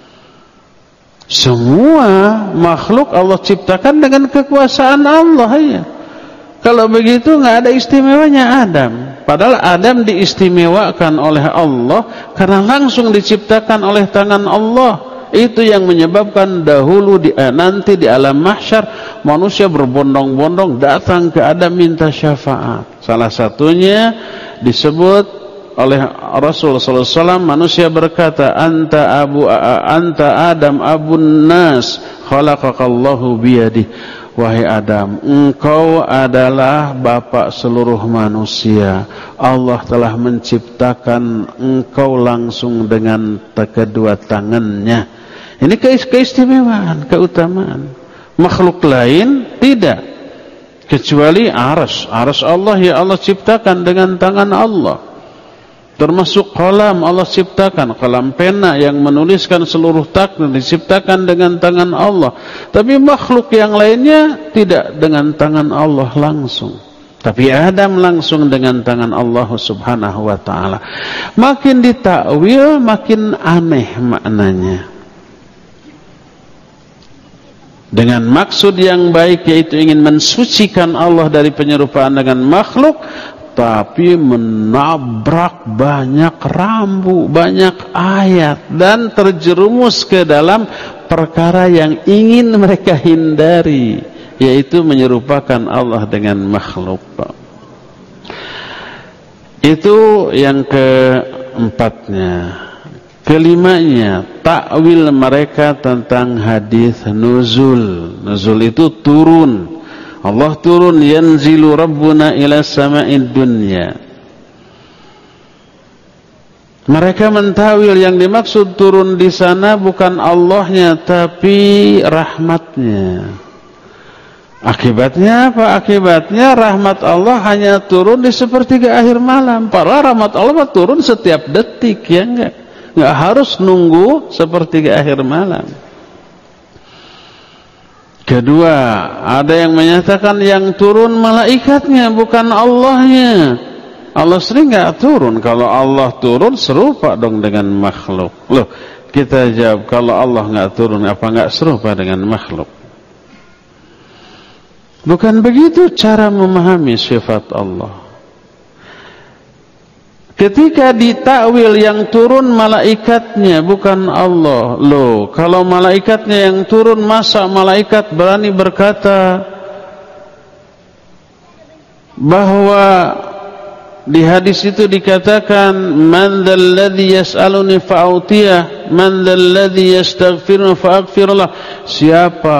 Semua makhluk Allah ciptakan dengan kekuasaan Allah, ya. Kalau begitu nggak ada istimewanya Adam. Padahal Adam diistimewakan oleh Allah karena langsung diciptakan oleh tangan Allah. Itu yang menyebabkan dahulu nanti di alam mahsyar manusia berbondong-bondong datang ke Adam minta syafaat. Salah satunya disebut oleh Rasul sallallahu alaihi wasallam, manusia berkata, anta Adam abun nas khalaqakallahu biyadih. Wahai Adam, engkau adalah bapak seluruh manusia. Allah telah menciptakan engkau langsung dengan kedua tangannya. Ini keistimewaan, keutamaan. Makhluk lain tidak. Kecuali arsy Allah, ya Allah ciptakan dengan tangan Allah. Termasuk qalam Allah ciptakan, qalam pena yang menuliskan seluruh takdir diciptakan dengan tangan Allah. Tapi makhluk yang lainnya tidak dengan tangan Allah langsung. Tapi Adam langsung dengan tangan Allah Subhanahu wa taala. Makin ditakwil makin aneh maknanya. Dengan maksud yang baik, yaitu ingin mensucikan Allah dari penyerupaan dengan makhluk, tapi menabrak banyak rambu, banyak ayat, dan terjerumus ke dalam perkara yang ingin mereka hindari, yaitu menyerupakan Allah dengan makhluk. Itu yang keempatnya. Kelimanya, takwil mereka tentang hadis nuzul. Nuzul itu turun. Allah turun, yanzilu rabbuna ila sama'id dunya. Mereka mentawil yang dimaksud turun di sana bukan Allahnya tapi rahmatnya. Akibatnya apa? Akibatnya rahmat Allah hanya turun di sepertiga akhir malam. Padahal rahmat Allah turun setiap detik, ya enggak? Enggak harus nunggu sepertiga akhir malam. Kedua, ada yang menyatakan yang turun malaikatnya bukan Allahnya. Allah sering enggak turun. Kalau Allah turun serupa dong dengan makhluk. Loh, kita jawab, kalau Allah enggak turun apa enggak serupa dengan makhluk? Bukan begitu cara memahami sifat Allah. Ketika ditakwil yang turun malaikatnya bukan Allah. Loh, kalau malaikatnya yang turun, masa malaikat berani berkata bahwa di hadis itu dikatakan man dzalladzi yas'aluni fa'utiyah, man dzalladzi yastaghfiruni fa'aghfirlah. Siapa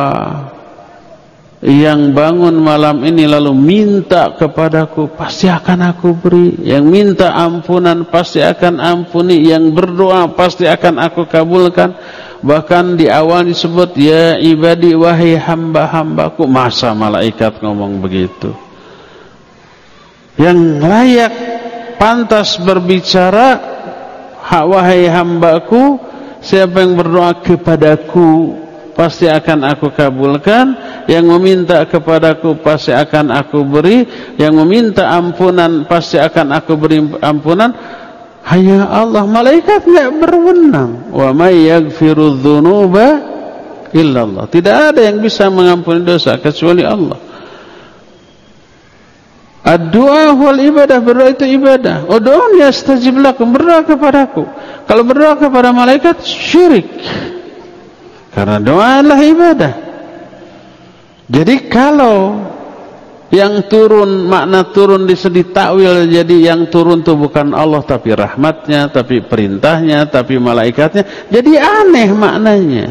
yang bangun malam ini lalu minta kepadaku, pasti akan aku beri. Yang minta ampunan pasti akan ampuni. Yang berdoa pasti akan aku kabulkan. Bahkan di awal disebut ya ibadi, wahai hamba-hambaku. Masa malaikat ngomong begitu? Yang layak pantas berbicara, wahai hambaku, siapa yang berdoa kepadaku pasti akan aku kabulkan. Yang meminta kepadaku pasti akan aku beri. Yang meminta ampunan pasti akan aku beri ampunan. Hanya Allah. Malaikat tidak berwenang. Wa may yaghfiru dzunuba illallah. Tidak ada yang bisa mengampuni dosa kecuali Allah. Ad-du'a wal ibadah, berdoa itu ibadah. Ud'uni astajib lakum, berdoa kepadaku. Kalau berdoa kepada malaikat syirik. Karena doa adalah ibadah. Jadi kalau yang turun, makna turun ditakwil jadi yang turun itu bukan Allah tapi rahmatnya, tapi perintahnya, tapi malaikatnya, jadi aneh maknanya.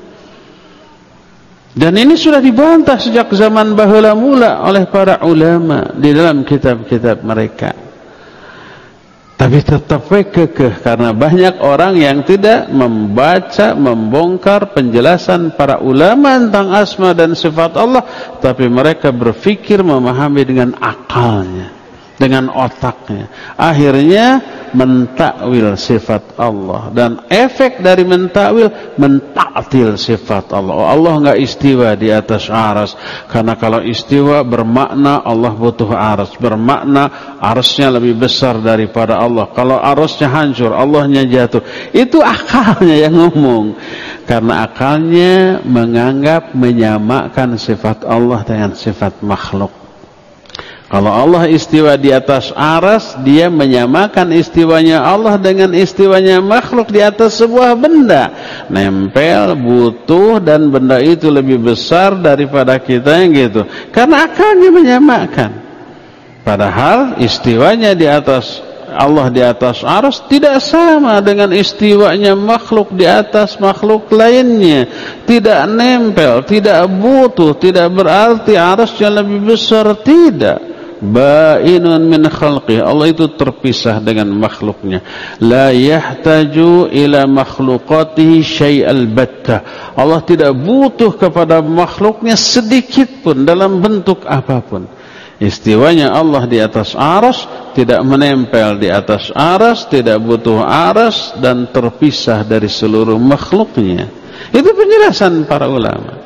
Dan ini sudah dibantah sejak zaman bahula mula oleh para ulama di dalam kitab-kitab mereka. Tapi tetap kekeh, karena banyak orang yang tidak membaca, membongkar penjelasan para ulama tentang asma dan sifat Allah, tapi mereka berpikir memahami dengan akalnya, dengan otaknya. Akhirnya mentakwil sifat Allah, dan efek dari mentakwil mentaktil sifat Allah. Oh, Allah enggak istiwa di atas aras, karena kalau istiwa bermakna Allah butuh aras, bermakna arasnya lebih besar daripada Allah. Kalau arasnya hancur, Allahnya jatuh. Itu akalnya yang ngomong, karena akalnya menganggap menyamakan sifat Allah dengan sifat makhluk. Kalau Allah istiwa di atas aras, dia menyamakan istiwanya Allah dengan istiwanya makhluk di atas sebuah benda. Nempel, butuh, dan benda itu lebih besar daripada kita, yang gitu. Karena akalnya menyamakan. Padahal istiwanya di atas Allah di atas aras tidak sama dengan istiwanya makhluk di atas makhluk lainnya. Tidak nempel, tidak butuh, tidak berarti arasnya lebih besar, tidak. Ba'inun min khalqih, Allah itu terpisah dengan makhluknya. La yahtaju ila makhluqatihi syai'al battah, Allah tidak butuh kepada makhluknya sedikit pun dalam bentuk apapun. Istiwanya Allah di atas aras, tidak menempel di atas aras, tidak butuh aras, dan terpisah dari seluruh makhluknya. Itu penjelasan para ulama.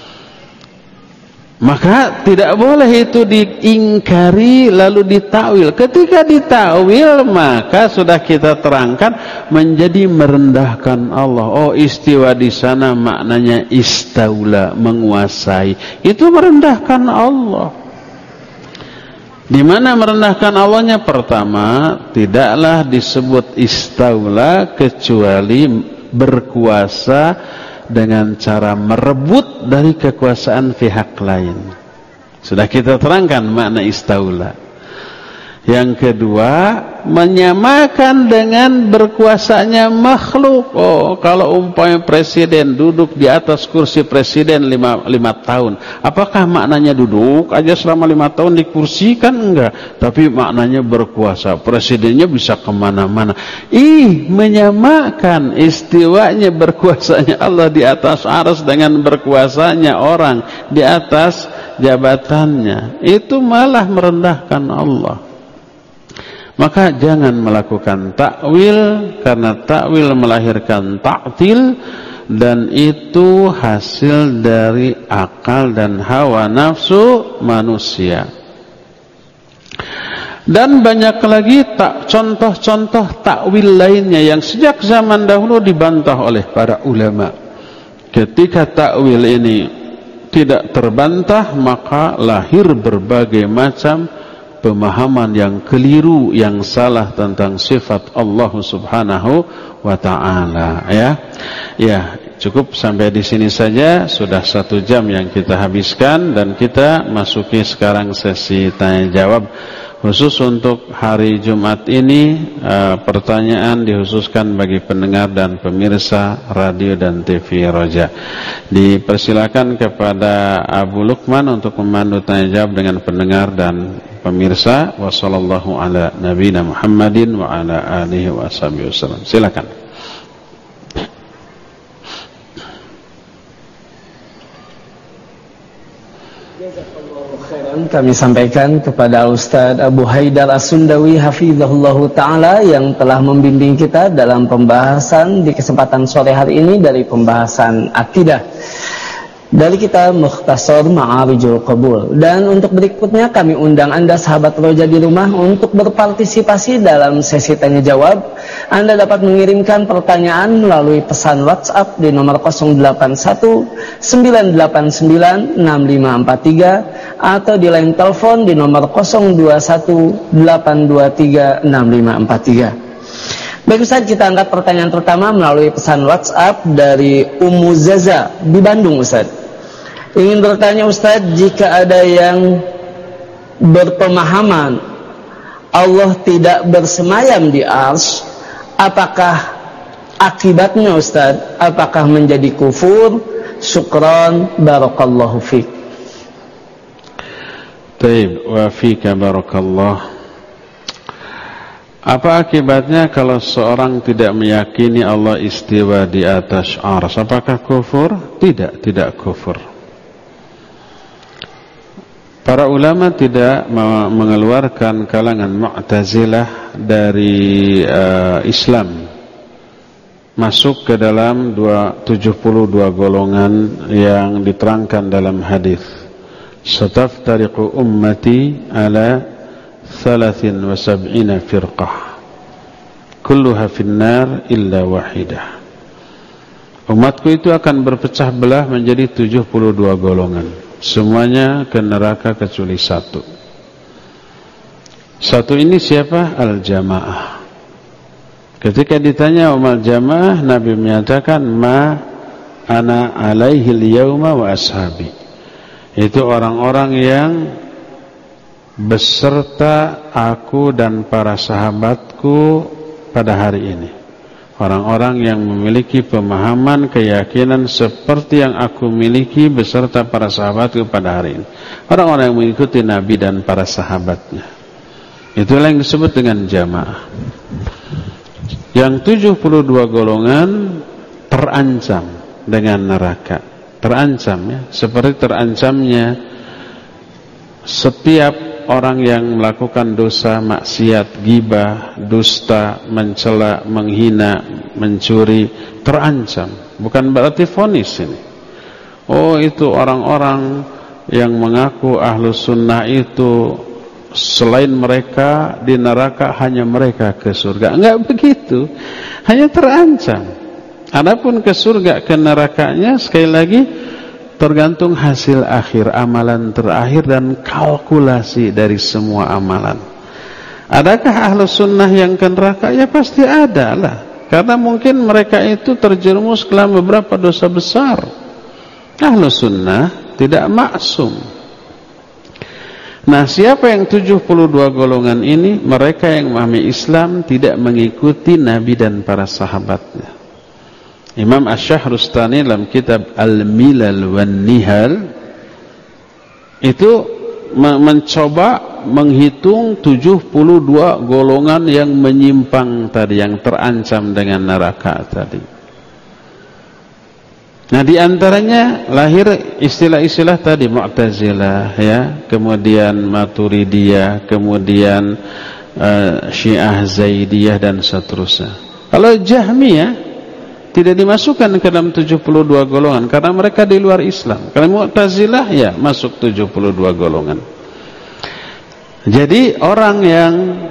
Maka tidak boleh itu diingkari lalu ditakwil. Ketika ditakwil, maka sudah kita terangkan menjadi merendahkan Allah. Oh, istiwa di sana maknanya istaula, menguasai. Itu merendahkan Allah. Di mana merendahkan Allahnya? Pertama, tidaklah disebut istaula kecuali berkuasa dengan cara merebut dari kekuasaan pihak lain. Sudah kita terangkan makna istaula. Yang kedua, menyamakan dengan berkuasanya makhluk. Oh, kalau umpamanya presiden duduk di atas kursi presiden 5 tahun, apakah maknanya duduk aja selama 5 tahun di kursi? Kan enggak. Tapi maknanya berkuasa. Presidennya bisa kemana-mana. Menyamakan istiwanya berkuasanya Allah di atas aras dengan berkuasanya orang di atas jabatannya. Itu malah merendahkan Allah. Maka jangan melakukan takwil, karena takwil melahirkan ta'til, dan itu hasil dari akal dan hawa nafsu manusia. Dan banyak lagi contoh-contoh takwil lainnya yang sejak zaman dahulu dibantah oleh para ulama. Ketika takwil ini tidak terbantah, maka lahir berbagai macam pemahaman yang keliru, yang salah tentang sifat Allah Subhanahu wa ta'ala. Ya, cukup sampai di sini saja. Sudah 1 jam yang kita habiskan, dan kita masuki sekarang sesi tanya jawab. Khusus untuk hari Jumat ini, pertanyaan dikhususkan bagi pendengar dan pemirsa radio dan TV Roja. Dipersilakan kepada Abu Lukman untuk memandu tanya jawab dengan pendengar dan pemirsa. Wassallallahu ala nabiyina Muhammadin wa ala alihi wa sahbihi wasallam. Silakan. Kami sampaikan kepada Ustaz Abu Haidar As-Sundawi hafizahullahu ta'ala yang telah membimbing kita dalam pembahasan di kesempatan sore hari ini dari pembahasan akidah dari kitab Mukhtasar Ma'arijul Qabul. Dan untuk berikutnya kami undang Anda sahabat Roja di rumah untuk berpartisipasi dalam sesi tanya jawab. Anda dapat mengirimkan pertanyaan melalui pesan WhatsApp di nomor 081 989 6543 atau di line telepon di nomor 021 823 6543. Baik Ustaz, kita angkat pertanyaan pertama melalui pesan WhatsApp dari Ummu Zaza di Bandung. Ustaz, ingin bertanya Ustaz, jika ada yang berpemahaman Allah tidak bersemayam di arsy, apakah akibatnya Ustaz? Apakah menjadi kufur? Syukran, barakallahu fiik. Taib, wa fika barakallah. Apa akibatnya kalau seorang tidak meyakini Allah istiwa di atas arsy? Apakah kufur? Tidak kufur. Para ulama tidak mengeluarkan kalangan Mu'tazilah dari Islam, masuk ke dalam 72 golongan yang diterangkan dalam hadis. Sataftariqu ummati ala 73 firqah kulluha finnar illa wahidah. Umatku itu akan berpecah belah menjadi 72 golongan, semuanya ke neraka kecuali satu. Satu ini siapa? Al-jamaah. Ketika ditanya umal jamaah, Nabi menyatakan ma ana alaihi al-yawma wa ashabi. Itu orang-orang yang beserta aku dan para sahabatku pada hari ini. Orang-orang yang memiliki pemahaman, keyakinan seperti yang aku miliki beserta para sahabatku pada hari ini. Orang-orang yang mengikuti Nabi dan para sahabatnya. Itulah yang disebut dengan jamaah. Yang 72 golongan terancam dengan neraka. Terancam, ya, seperti terancamnya setiap orang yang melakukan dosa maksiat, ghibah, dusta, mencela, menghina, mencuri, terancam. Bukan berarti vonis ini. Oh, itu orang-orang yang mengaku ahlus sunnah itu selain mereka di neraka hanya mereka ke surga. Enggak begitu. Hanya terancam. Adapun ke surga ke nerakanya sekali lagi tergantung hasil akhir, amalan terakhir dan kalkulasi dari semua amalan. Adakah ahlus sunnah yang ke neraka? Ya pasti ada lah. Karena mungkin mereka itu terjerumus ke dalam beberapa dosa besar. Ahlus sunnah tidak maksum. Nah, siapa yang 72 golongan ini? Mereka yang memahami Islam, tidak mengikuti Nabi dan para sahabatnya. Imam Asy-Syahrustani dalam kitab Al-Milal wan Nihal itu mencoba menghitung 72 golongan yang menyimpang tadi, yang terancam dengan neraka tadi. Nah, di antaranya lahir istilah-istilah tadi Mu'tazilah, ya, kemudian Maturidiyah, kemudian Syiah Zaidiyah dan seterusnya. Kalau Jahmiyah tidak dimasukkan ke dalam 72 golongan karena mereka di luar Islam. Kalau Mu'tazilah ya masuk 72 golongan. Jadi orang yang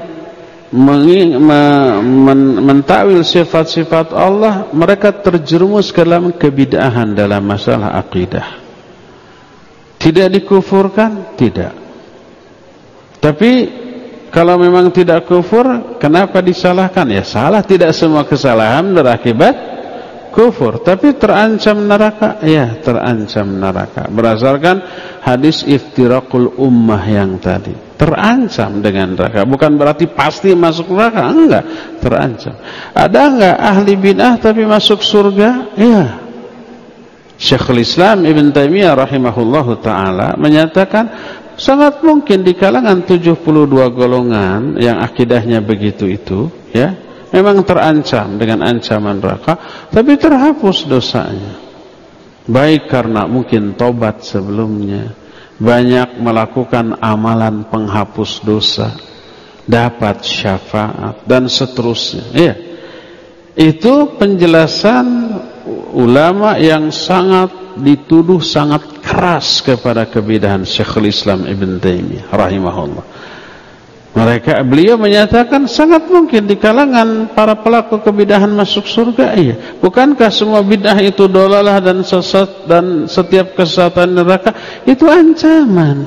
mentakwil sifat-sifat Allah, mereka terjerumus ke dalam kebid'ahan dalam masalah akidah. Tidak dikufurkan? Tidak. Tapi kalau memang tidak kufur, kenapa disalahkan? Ya salah, tidak semua kesalahan berakibat kufur, tapi terancam neraka. Ya, terancam neraka berdasarkan hadis iftiraqul ummah yang tadi. Terancam dengan neraka, bukan berarti pasti masuk neraka, enggak, terancam. Ada enggak ahli bid'ah tapi masuk surga? Iya. Syekhul Islam Ibn Taimiyah rahimahullahu taala menyatakan sangat mungkin di kalangan 72 golongan yang akidahnya begitu itu, ya, memang terancam dengan ancaman neraka, tapi terhapus dosanya. Baik karena mungkin tobat sebelumnya, banyak melakukan amalan penghapus dosa, dapat syafaat dan seterusnya. Ya. Itu penjelasan ulama yang sangat dituduh sangat keras kepada kebid'ahan Syekhul Islam Ibn Taimiyah rahimahullah. Beliau menyatakan sangat mungkin di kalangan para pelaku kebid'ahan masuk surga. Iya. Bukankah semua bid'ah itu dolalah dan sesat, dan setiap kesesatan neraka itu ancaman?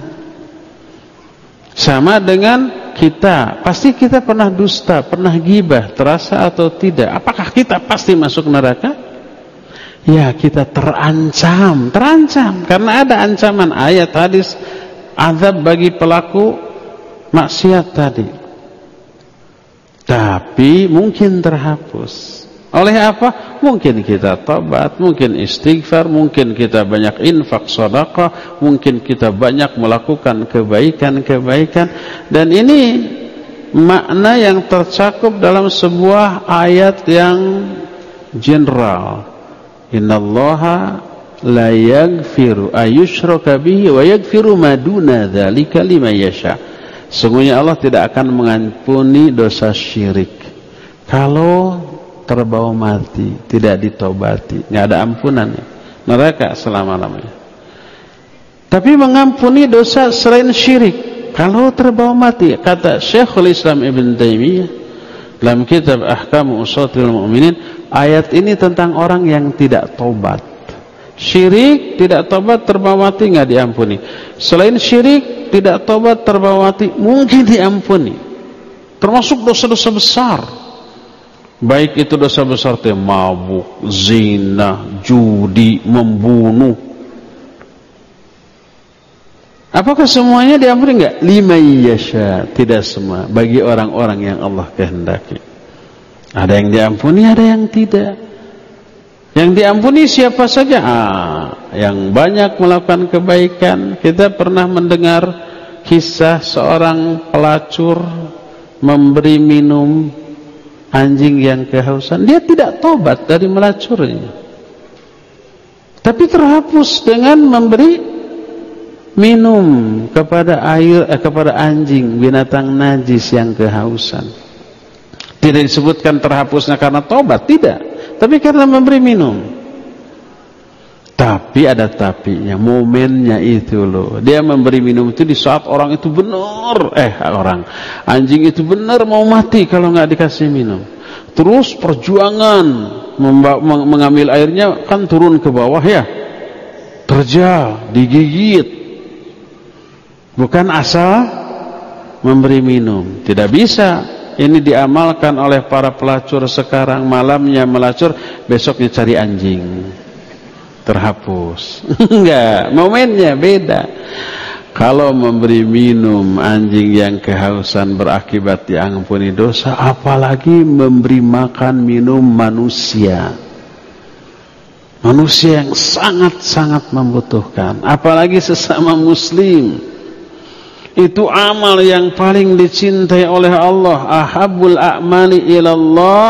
Sama dengan kita. Pasti kita pernah dusta, pernah ghibah, terasa atau tidak? Apakah kita pasti masuk neraka? Ya, kita terancam karena ada ancaman ayat hadis azab bagi pelaku maksiat tadi. Tapi mungkin terhapus. Oleh apa? Mungkin kita tobat, mungkin istighfar, mungkin kita banyak infak sedekah, mungkin kita banyak melakukan kebaikan-kebaikan, dan ini makna yang tercakup dalam sebuah ayat yang general. Innallaha la yaghfiru ayyushraka bihi wa yaghfiru ma duna dzalika liman yasha. Sungguhnya Allah tidak akan mengampuni dosa syirik kalau terbawa mati, tidak ditobati, enggak ada ampunannya, neraka selama-lamanya. Tapi mengampuni dosa selain syirik kalau terbawa mati, kata Syekhul Islam Ibn Taimiyah dalam kitab Ahkamu Ushatil Mu'minin, ayat ini tentang orang yang tidak tobat. Syirik, tidak tobat, terbawa mati, enggak diampuni. Selain syirik, tidak tobat, terbawa mati, mungkin diampuni. Termasuk dosa-dosa besar. Baik itu dosa besar itu mabuk, zina, judi, membunuh. Apakah semuanya diampuni? Enggak. Liman yasha, tidak semua, bagi orang-orang yang Allah kehendaki. Ada yang diampuni, ada yang tidak. Yang diampuni siapa saja? Yang banyak melakukan kebaikan. Kita pernah mendengar kisah seorang pelacur memberi minum anjing yang kehausan. Dia tidak tobat dari melacurnya, tapi terhapus dengan memberi minum kepada kepada anjing, binatang najis yang kehausan. Tidak disebutkan terhapusnya karena tobat, tidak, tapi karena memberi minum. Tapi ada tapinya, momennya itu loh. Dia memberi minum itu di saat orang itu benar, anjing itu benar mau mati kalau nggak dikasih minum. Terus perjuangan mengambil airnya, kan turun ke bawah ya, terjal, digigit. Bukan asal memberi minum, tidak bisa. Ini diamalkan oleh para pelacur sekarang. Malamnya melacur, besoknya cari anjing, terhapus. Enggak, momennya beda. Kalau memberi minum anjing yang kehausan berakibat diampuni dosa, apalagi memberi makan minum manusia. Manusia yang sangat-sangat membutuhkan, apalagi sesama muslim. Itu amal yang paling dicintai oleh Allah. Ahabbul a'mali ilallah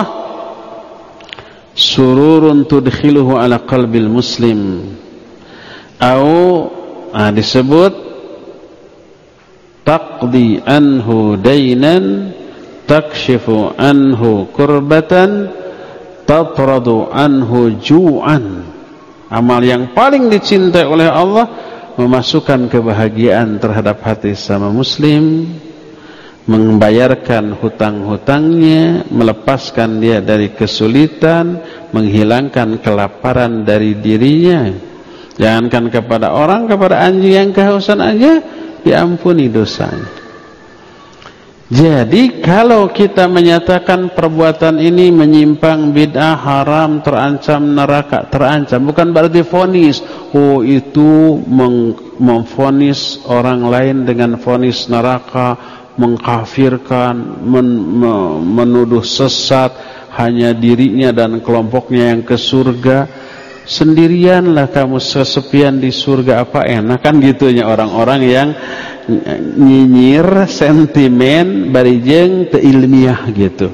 sururun tudkhiluhu ala qalbil muslim. Disebut taqdi anhu dainan, takshifu anhu kurbatan, tatradu anhu ju'an. Amal yang paling dicintai oleh Allah, memasukkan kebahagiaan terhadap hati sama muslim, membayarkan hutang-hutangnya, melepaskan dia dari kesulitan, menghilangkan kelaparan dari dirinya. Jangankan kepada orang, kepada anjing yang kehausan aja diampuni dosanya. Jadi kalau kita menyatakan perbuatan ini menyimpang, bid'ah, haram, terancam neraka, terancam, bukan berarti vonis. Itu memvonis orang lain dengan vonis neraka, mengkafirkan, menuduh sesat, hanya dirinya dan kelompoknya yang ke surga. Sendirianlah kamu sesepian di surga, apa enak, kan gitunya orang-orang yang nyinyir, sentimen, barijeng, ilmiah gitu.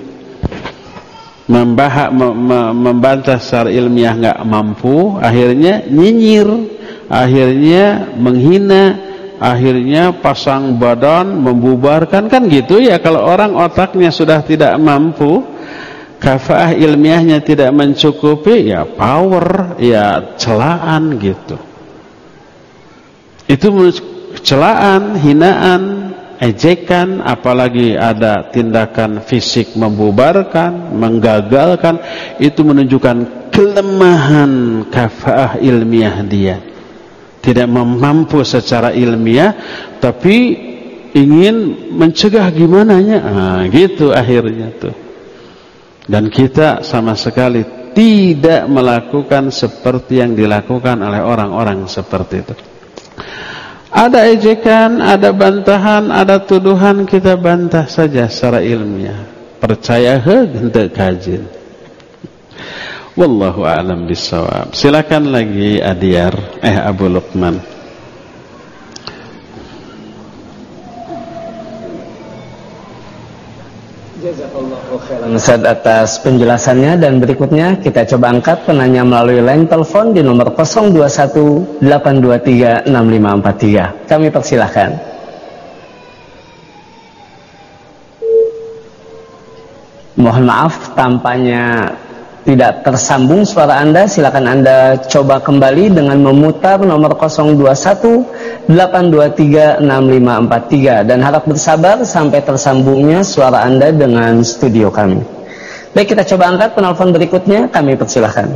Membantah secara ilmiah nggak mampu, akhirnya nyinyir, akhirnya menghina, akhirnya pasang badan, membubarkan, kan gitu ya. Kalau orang otaknya sudah tidak mampu, kafaah ilmiahnya tidak mencukupi, ya power, ya celaan gitu. Itu celaan, hinaan, ejekan, apalagi ada tindakan fisik membubarkan, menggagalkan, itu menunjukkan kelemahan kafaah ilmiah dia. Tidak mampu secara ilmiah, tapi ingin mencegah gimananya, gitu akhirnya tuh. Dan kita sama sekali tidak melakukan seperti yang dilakukan oleh orang-orang seperti itu. Ada ejekan, ada bantahan, ada tuduhan, kita bantah saja secara ilmiah. Percaya henteu kajin. Wallahu a'lam bishawab. Silakan lagi Adiar, Abu Luqman. Jazakallahu khairan Ustaz atas penjelasannya, dan berikutnya kita coba angkat penanya melalui line telepon di nomor 0218236543. Kami persilahkan. Mohon maaf, tampaknya tidak tersambung suara Anda. Silakan Anda coba kembali dengan memutar nomor 0218236543 dan harap bersabar sampai tersambungnya suara Anda dengan studio kami. Baik, kita coba angkat penelpon berikutnya. Kami persilahkan.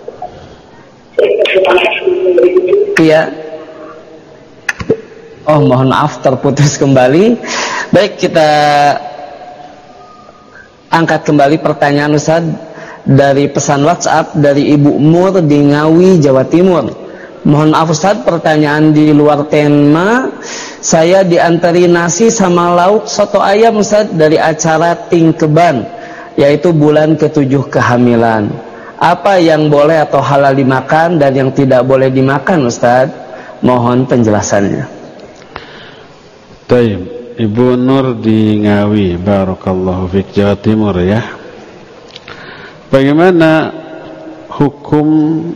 Iya. Oh, mohon maaf, terputus kembali. Baik, kita angkat kembali pertanyaan Ustaz dari pesan WhatsApp dari Ibu Mur di Ngawi, Jawa Timur. Mohon maaf Ustaz, pertanyaan di luar tema. Saya diantari nasi sama lauk soto ayam Ustaz dari acara Tingkeban, yaitu bulan ke-7 kehamilan. Apa yang boleh atau halal dimakan dan yang tidak boleh dimakan Ustaz? Mohon penjelasannya. Baik, Ibu Nur di Ngawi, barakallahu fik, Jawa Timur ya. Bagaimana hukum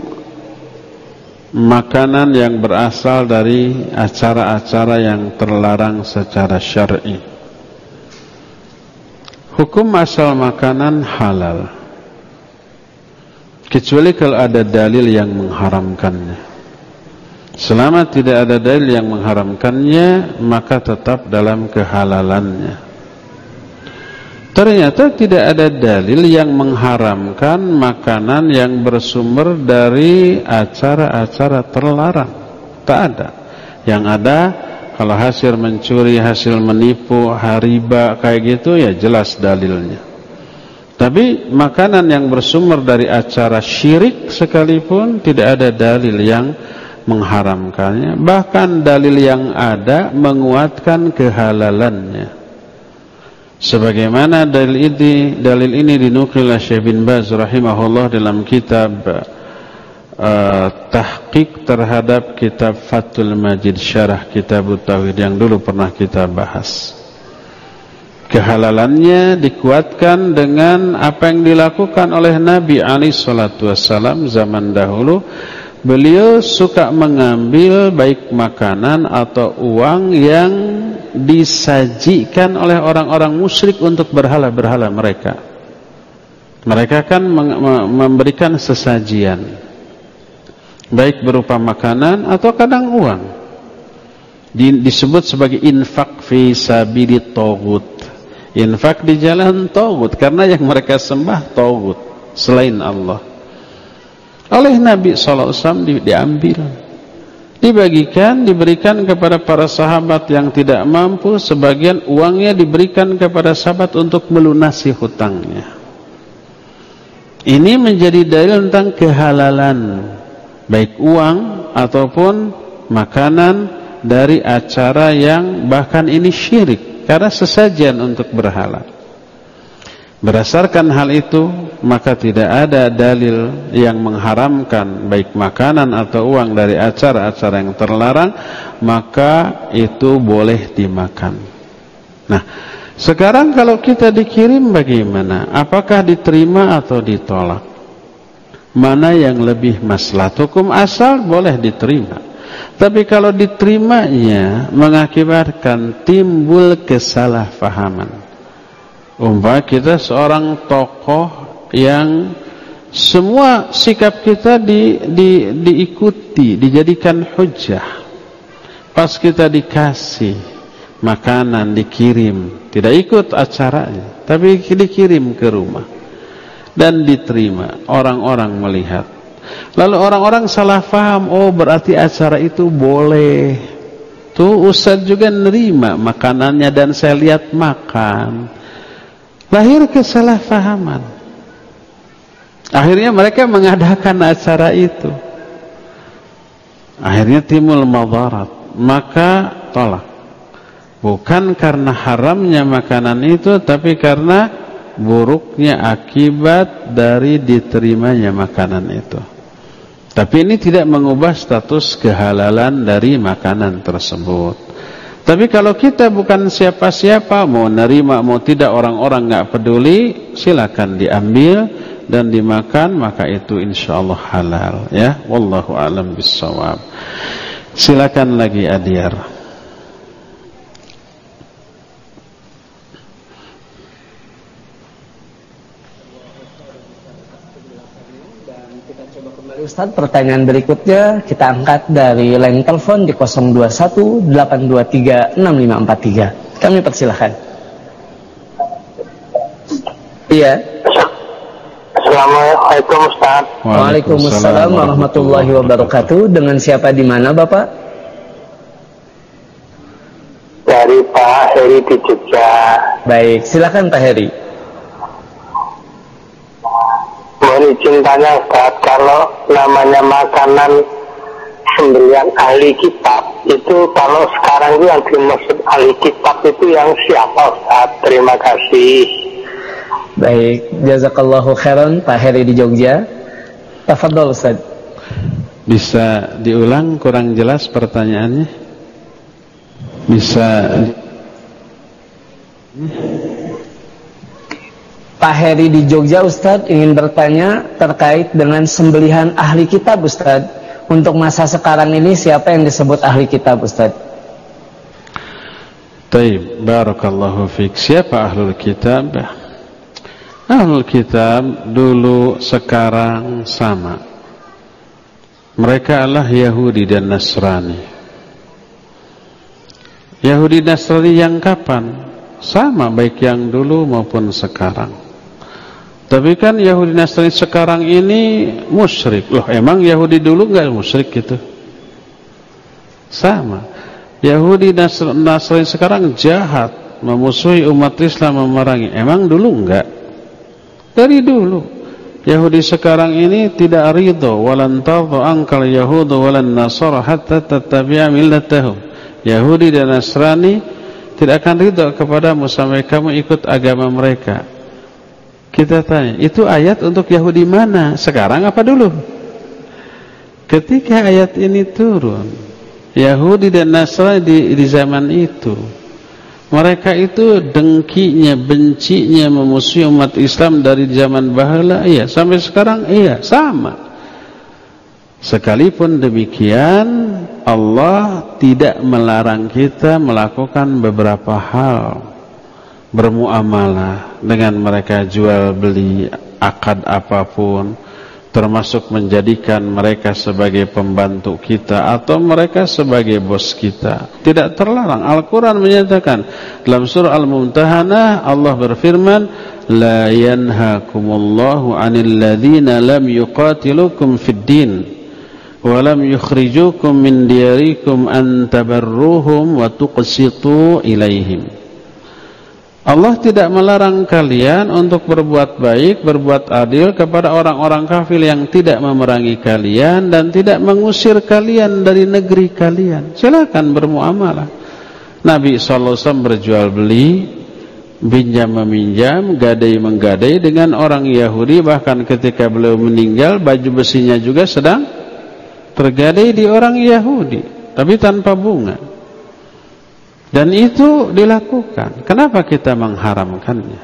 makanan yang berasal dari acara-acara yang terlarang secara syar'i? Hukum asal makanan halal, kecuali kalau ada dalil yang mengharamkannya. Selama tidak ada dalil yang mengharamkannya, maka tetap dalam kehalalannya. Ternyata tidak ada dalil yang mengharamkan makanan yang bersumber dari acara-acara terlarang. Tak ada. Yang ada, kalau hasil mencuri, hasil menipu, riba kayak gitu, ya jelas dalilnya. Tapi makanan yang bersumber dari acara syirik sekalipun tidak ada dalil yang mengharamkannya. Bahkan dalil yang ada menguatkan kehalalannya. Sebagaimana dalil ini dinukil oleh Syekh bin Baz rahimahullah dalam kitab tahqiq terhadap kitab Fathul Majid syarah kitab Tauhid yang dulu pernah kita bahas. Kehalalannya dikuatkan dengan apa yang dilakukan oleh Nabi alaihi salatu wassalam zaman dahulu. Beliau suka mengambil baik makanan atau uang yang disajikan oleh orang-orang musyrik untuk berhala-berhala mereka. Mereka kan memberikan sesajian, baik berupa makanan atau kadang uang. Disebut sebagai infak fi sabili taghut. Infak di jalan taghut, karena yang mereka sembah taghut selain Allah. Oleh Nabi SAW diambil, dibagikan, diberikan kepada para sahabat yang tidak mampu. Sebagian uangnya diberikan kepada sahabat untuk melunasi hutangnya. Ini menjadi dalil tentang kehalalan baik uang ataupun makanan dari acara yang bahkan ini syirik, karena sesajian untuk berhala. Berdasarkan hal itu, maka tidak ada dalil yang mengharamkan baik makanan atau uang dari acara-acara yang terlarang, maka itu boleh dimakan. Nah, sekarang kalau kita dikirim bagaimana? Apakah diterima atau ditolak? Mana yang lebih maslahat? Hukum asal boleh diterima. Tapi kalau diterimanya mengakibatkan timbul kesalahpahaman. Umpama kita seorang tokoh yang semua sikap kita diikuti, dijadikan hujjah. Pas kita dikasih makanan, dikirim, tidak ikut acaranya, tapi dikirim ke rumah dan diterima, orang-orang melihat. Lalu orang-orang salah paham, oh berarti acara itu boleh. Tuh Ustaz juga nerima makanannya dan saya lihat makan. Lahir kesalahpahaman. Akhirnya mereka mengadakan acara itu. Akhirnya timbul madarat. Maka tolak. Bukan karena haramnya makanan itu, tapi karena buruknya akibat dari diterimanya makanan itu. Tapi ini tidak mengubah status kehalalan dari makanan tersebut. Tapi kalau kita bukan siapa-siapa, mau nerima mau tidak, orang-orang nggak peduli, silakan diambil dan dimakan, maka itu insyaallah halal ya. Wallahu a'lam bissawab. Silakan lagi Adyar. Ustaz, pertanyaan berikutnya kita angkat dari line telepon di 021-823-6543. Kami persilahkan. Iya. Assalamualaikum Ustaz. Waalaikumsalam warahmatullahi wabarakatuh. Dengan siapa di mana Bapak? Dari Pak Heri di Jogja. Baik, silakan Pak Heri. Mohon izin tanya Ustaz, kalau namanya makanan sembelihan ahli kitab itu, kalau sekarang itu yang dimaksud ahli kitab itu yang siapa Ustaz? Terima kasih. Baik, jazakallahu khairan Pak Heri di Jogja. Tafadhol Ustaz. Bisa diulang, kurang jelas pertanyaannya? Bisa. Pak Heri di Jogja Ustaz ingin bertanya terkait dengan sembelihan ahli kitab Ustaz. Untuk masa sekarang ini siapa yang disebut ahli kitab Ustaz? Taib, barakallahu fiik. Siapa ahlul kitab? Ahlul kitab dulu sekarang sama. Mereka adalah Yahudi dan Nasrani. Yahudi Nasrani yang kapan? Sama, baik yang dulu maupun sekarang. Tapi kan Yahudi Nasrani sekarang ini musyrik. Loh, emang Yahudi dulu enggak musyrik gitu? Sama. Yahudi Nasrani sekarang jahat, memusuhi umat Islam, memerangi. Emang dulu enggak? Dari dulu. Yahudi sekarang ini tidak ridho, walan tadhu ankal yahudu walan nasara hatta tattabi'a millatahum. Yahudi dan Nasrani tidak akan ridho kepadamu sampai kamu ikut agama mereka. Kita tanya, itu ayat untuk Yahudi mana? Sekarang apa dulu? Ketika ayat ini turun, Yahudi dan Nasrani di zaman itu, mereka itu dengkinya, bencinya, memusuhi umat Islam dari zaman bahala, iya, sampai sekarang, iya, sama. Sekalipun demikian, Allah tidak melarang kita melakukan beberapa hal. Bermuamalah dengan mereka, jual beli, akad apapun, termasuk menjadikan mereka sebagai pembantu kita atau mereka sebagai bos kita, tidak terlarang. Al-Quran menyatakan dalam surah Al-Mumtahanah, Allah berfirman, la yanhakumullahu 'anil ladzina lam yuqatilukum fid din wa lam yukhrijukum min diyarikum an tabarruhum wa tuqsitu ilaihim. Allah tidak melarang kalian untuk berbuat baik, berbuat adil kepada orang-orang kafir yang tidak memerangi kalian dan tidak mengusir kalian dari negeri kalian. Silakan bermuamalah. Nabi SAW berjual beli, pinjam meminjam, gadai menggadai dengan orang Yahudi. Bahkan ketika beliau meninggal, baju besinya juga sedang tergadai di orang Yahudi, tapi tanpa bunga. Dan itu dilakukan. Kenapa kita mengharamkannya?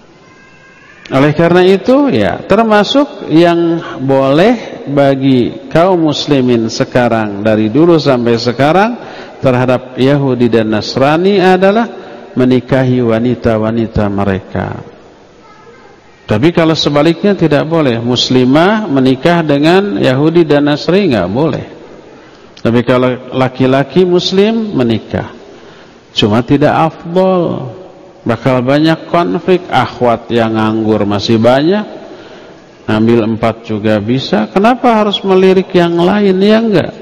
Oleh karena itu, ya, termasuk yang boleh bagi kaum muslimin sekarang, dari dulu sampai sekarang, terhadap Yahudi dan Nasrani adalah menikahi wanita-wanita mereka. Tapi kalau sebaliknya tidak boleh. Muslimah menikah dengan Yahudi dan Nasrani nggak boleh. Tapi kalau laki-laki muslim menikah, cuma tidak afdol, bakal banyak konflik. Akhwat yang nganggur masih banyak, ambil 4 juga bisa. Kenapa harus melirik yang lain? Ya enggak.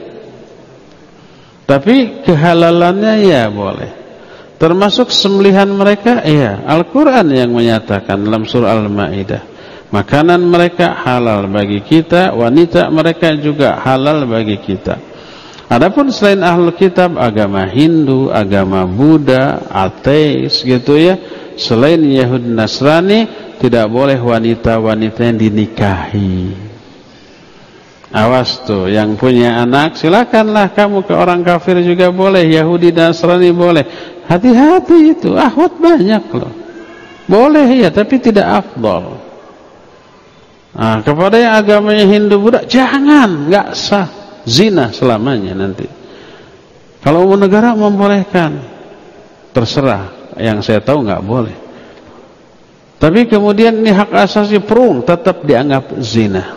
Tapi kehalalannya ya boleh. Termasuk sembelihan mereka, ya, Al-Quran yang menyatakan dalam surah Al-Ma'idah, makanan mereka halal bagi kita, wanita mereka juga halal bagi kita. Adapun selain ahlul kitab, agama Hindu, agama Buddha, ateis gitu ya, selain Yahudi Nasrani, tidak boleh wanita-wanita yang dinikahi. Awas tuh, yang punya anak silakanlah kamu ke orang kafir juga boleh, Yahudi dan Nasrani boleh. Hati-hati itu, ahwat banyak loh. Boleh ya, tapi tidak afdal. Nah, kepada yang agamanya Hindu Buddha, jangan, nggak sah, zina selamanya nanti. Kalau negara membolehkan, terserah. Yang saya tahu nggak boleh. Tapi kemudian ini hak asasi perung tetap dianggap zina.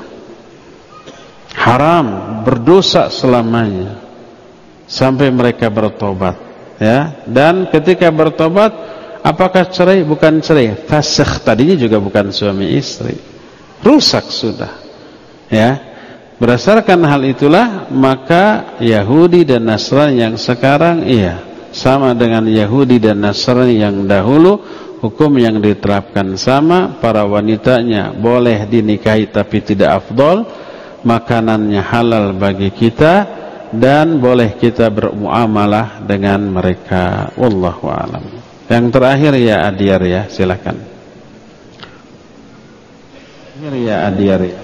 Haram, berdosa selamanya sampai mereka bertobat, ya. Dan ketika bertobat, apakah cerai? Bukan cerai, fasakh. Tadinya juga bukan suami istri, rusak sudah, ya. Berdasarkan hal itulah maka Yahudi dan Nasrani yang sekarang sama dengan Yahudi dan Nasrani yang dahulu. Hukum yang diterapkan sama, para wanitanya boleh dinikahi tapi tidak afdal, makanannya halal bagi kita, dan boleh kita bermuamalah dengan mereka. Wallahu a'lam. Yang terakhir ya Adyar ya, silakan. Ya Adyar ya.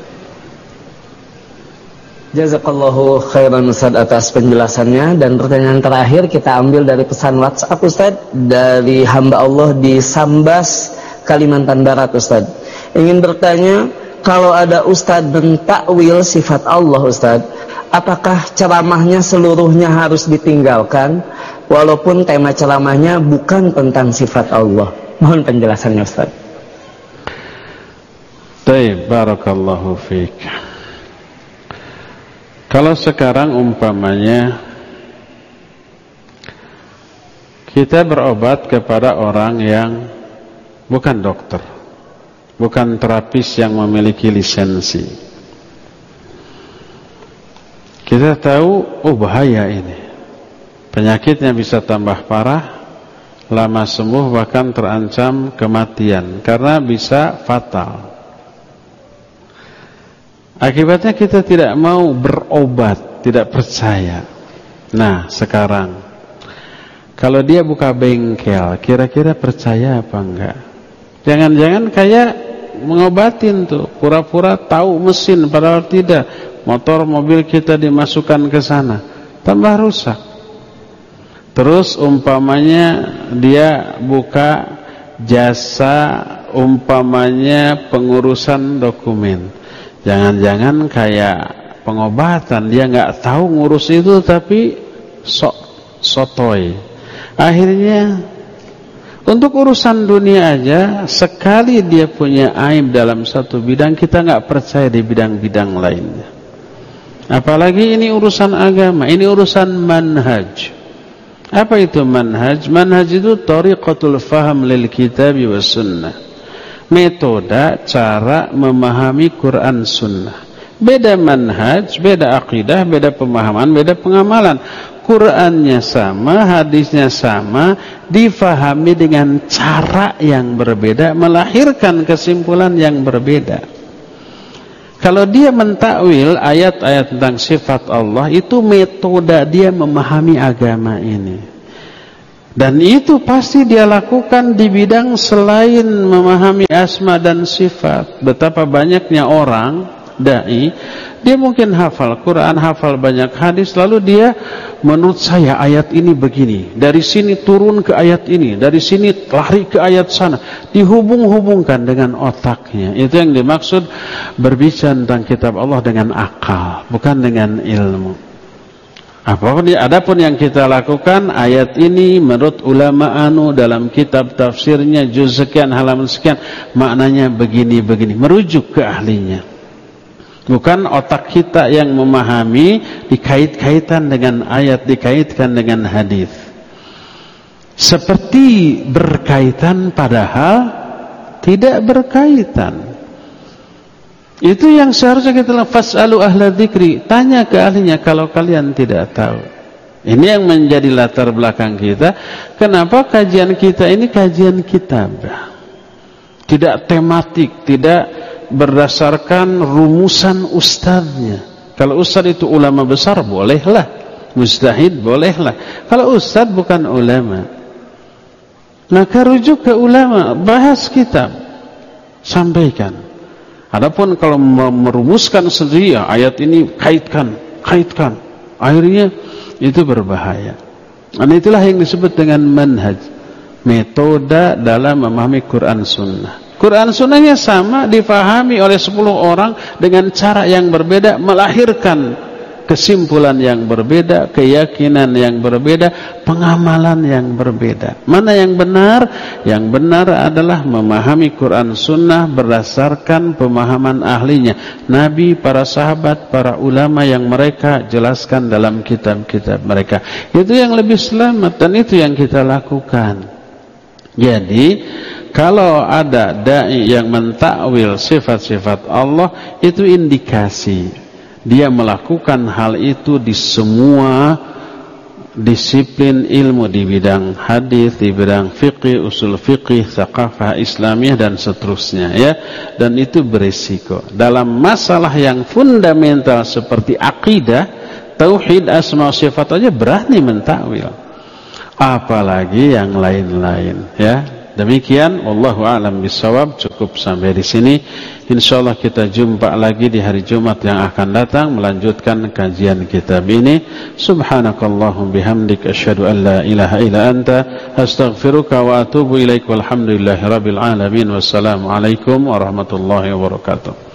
Jazakallahu khairan Ustaz atas penjelasannya. Dan pertanyaan terakhir kita ambil dari pesan WhatsApp Ustaz, dari hamba Allah di Sambas, Kalimantan Barat Ustaz. Ingin bertanya, kalau ada Ustaz mentakwil sifat Allah Ustaz, apakah ceramahnya seluruhnya harus ditinggalkan walaupun tema ceramahnya bukan tentang sifat Allah? Mohon penjelasannya Ustaz. Baik, barakallahu fiik. Kalau sekarang umpamanya kita berobat kepada orang yang bukan dokter, bukan terapis yang memiliki lisensi, kita tahu, bahaya ini, penyakitnya bisa tambah parah, lama sembuh bahkan terancam kematian karena bisa fatal. Akibatnya kita tidak mau berobat, tidak percaya. Nah sekarang, kalau dia buka bengkel, kira-kira percaya apa enggak? Jangan-jangan kayak mengobatin tuh, pura-pura tahu mesin padahal tidak. Motor mobil kita dimasukkan ke sana, tambah rusak. Terus umpamanya dia buka jasa umpamanya pengurusan dokumen. Jangan-jangan kayak pengobatan, dia nggak tahu ngurus itu tapi sotoy. Akhirnya untuk urusan dunia aja, sekali dia punya aib dalam satu bidang, kita nggak percaya di bidang-bidang lainnya. Apalagi ini urusan agama, ini urusan manhaj. Apa itu manhaj? Manhaj itu tariqatul faham lil kitabi was sunnah. Metode cara memahami Quran Sunnah. Beda manhaj, beda akidah, beda pemahaman, beda pengamalan. Qurannya sama, hadisnya sama, difahami dengan cara yang berbeda, melahirkan kesimpulan yang berbeda. Kalau dia mentakwil ayat-ayat tentang sifat Allah, itu metode dia memahami agama ini. Dan itu pasti dia lakukan di bidang selain memahami asma dan sifat. Betapa banyaknya orang dai, dia mungkin hafal Quran, hafal banyak hadis, lalu dia menurut saya ayat ini begini, dari sini turun ke ayat ini, dari sini lari ke ayat sana, dihubung-hubungkan dengan otaknya. Itu yang dimaksud berbicara tentang kitab Allah dengan akal, bukan dengan ilmu. Adapun yang kita lakukan, ayat ini menurut ulama dalam kitab tafsirnya juz sekian halaman sekian, maknanya begini-begini, merujuk ke ahlinya. Bukan otak kita yang memahami, dikait-kaitan dengan ayat, dikaitkan dengan hadis. Seperti berkaitan padahal tidak berkaitan. Itu yang seharusnya kita fas'alu ahla dzikri, tanya ke ahlinya kalau kalian tidak tahu. Ini yang menjadi latar belakang kita. Kenapa kajian kita ini kajian kitab, tidak tematik, tidak berdasarkan rumusan ustadznya. Kalau ustadz itu ulama besar, bolehlah. Mujtahid, bolehlah. Kalau ustadz bukan ulama, maka rujuk ke ulama, bahas kitab, sampaikan. Adapun kalau merumuskan sendiri, ya, ayat ini kaitkan, akhirnya itu berbahaya. Dan itulah yang disebut dengan manhaj, metode dalam memahami Quran Sunnah. Quran Sunnahnya sama, difahami oleh 10 orang dengan cara yang berbeda, melahirkan kesimpulan yang berbeda, keyakinan yang berbeda, pengamalan yang berbeda. Mana yang benar? Yang benar adalah memahami Quran Sunnah berdasarkan pemahaman ahlinya, Nabi, para sahabat, para ulama yang mereka jelaskan dalam kitab-kitab mereka. Itu yang lebih selamat, dan itu yang kita lakukan. Jadi kalau ada dai yang mentakwil sifat-sifat Allah, itu indikasi dia melakukan hal itu di semua disiplin ilmu, di bidang hadis, di bidang fikih, usul fikih, tsaqafah Islamiyah dan seterusnya, ya. Dan itu berisiko dalam masalah yang fundamental seperti akidah, tauhid, asma sifat aja berani mentakwil, apalagi yang lain-lain, ya. Demikian, wallahu a'lam bishawab. Cukup sampai di sini. Insyaallah kita jumpa lagi di hari Jumat yang akan datang melanjutkan kajian kitab ini. Subhanakallahum bihamdik asyhadu an la ilaha illa anta astaghfiruka wa atubu ilaik. Walhamdulillahirabbil alamin. Wassalamu alaikum warahmatullahi wabarakatuh.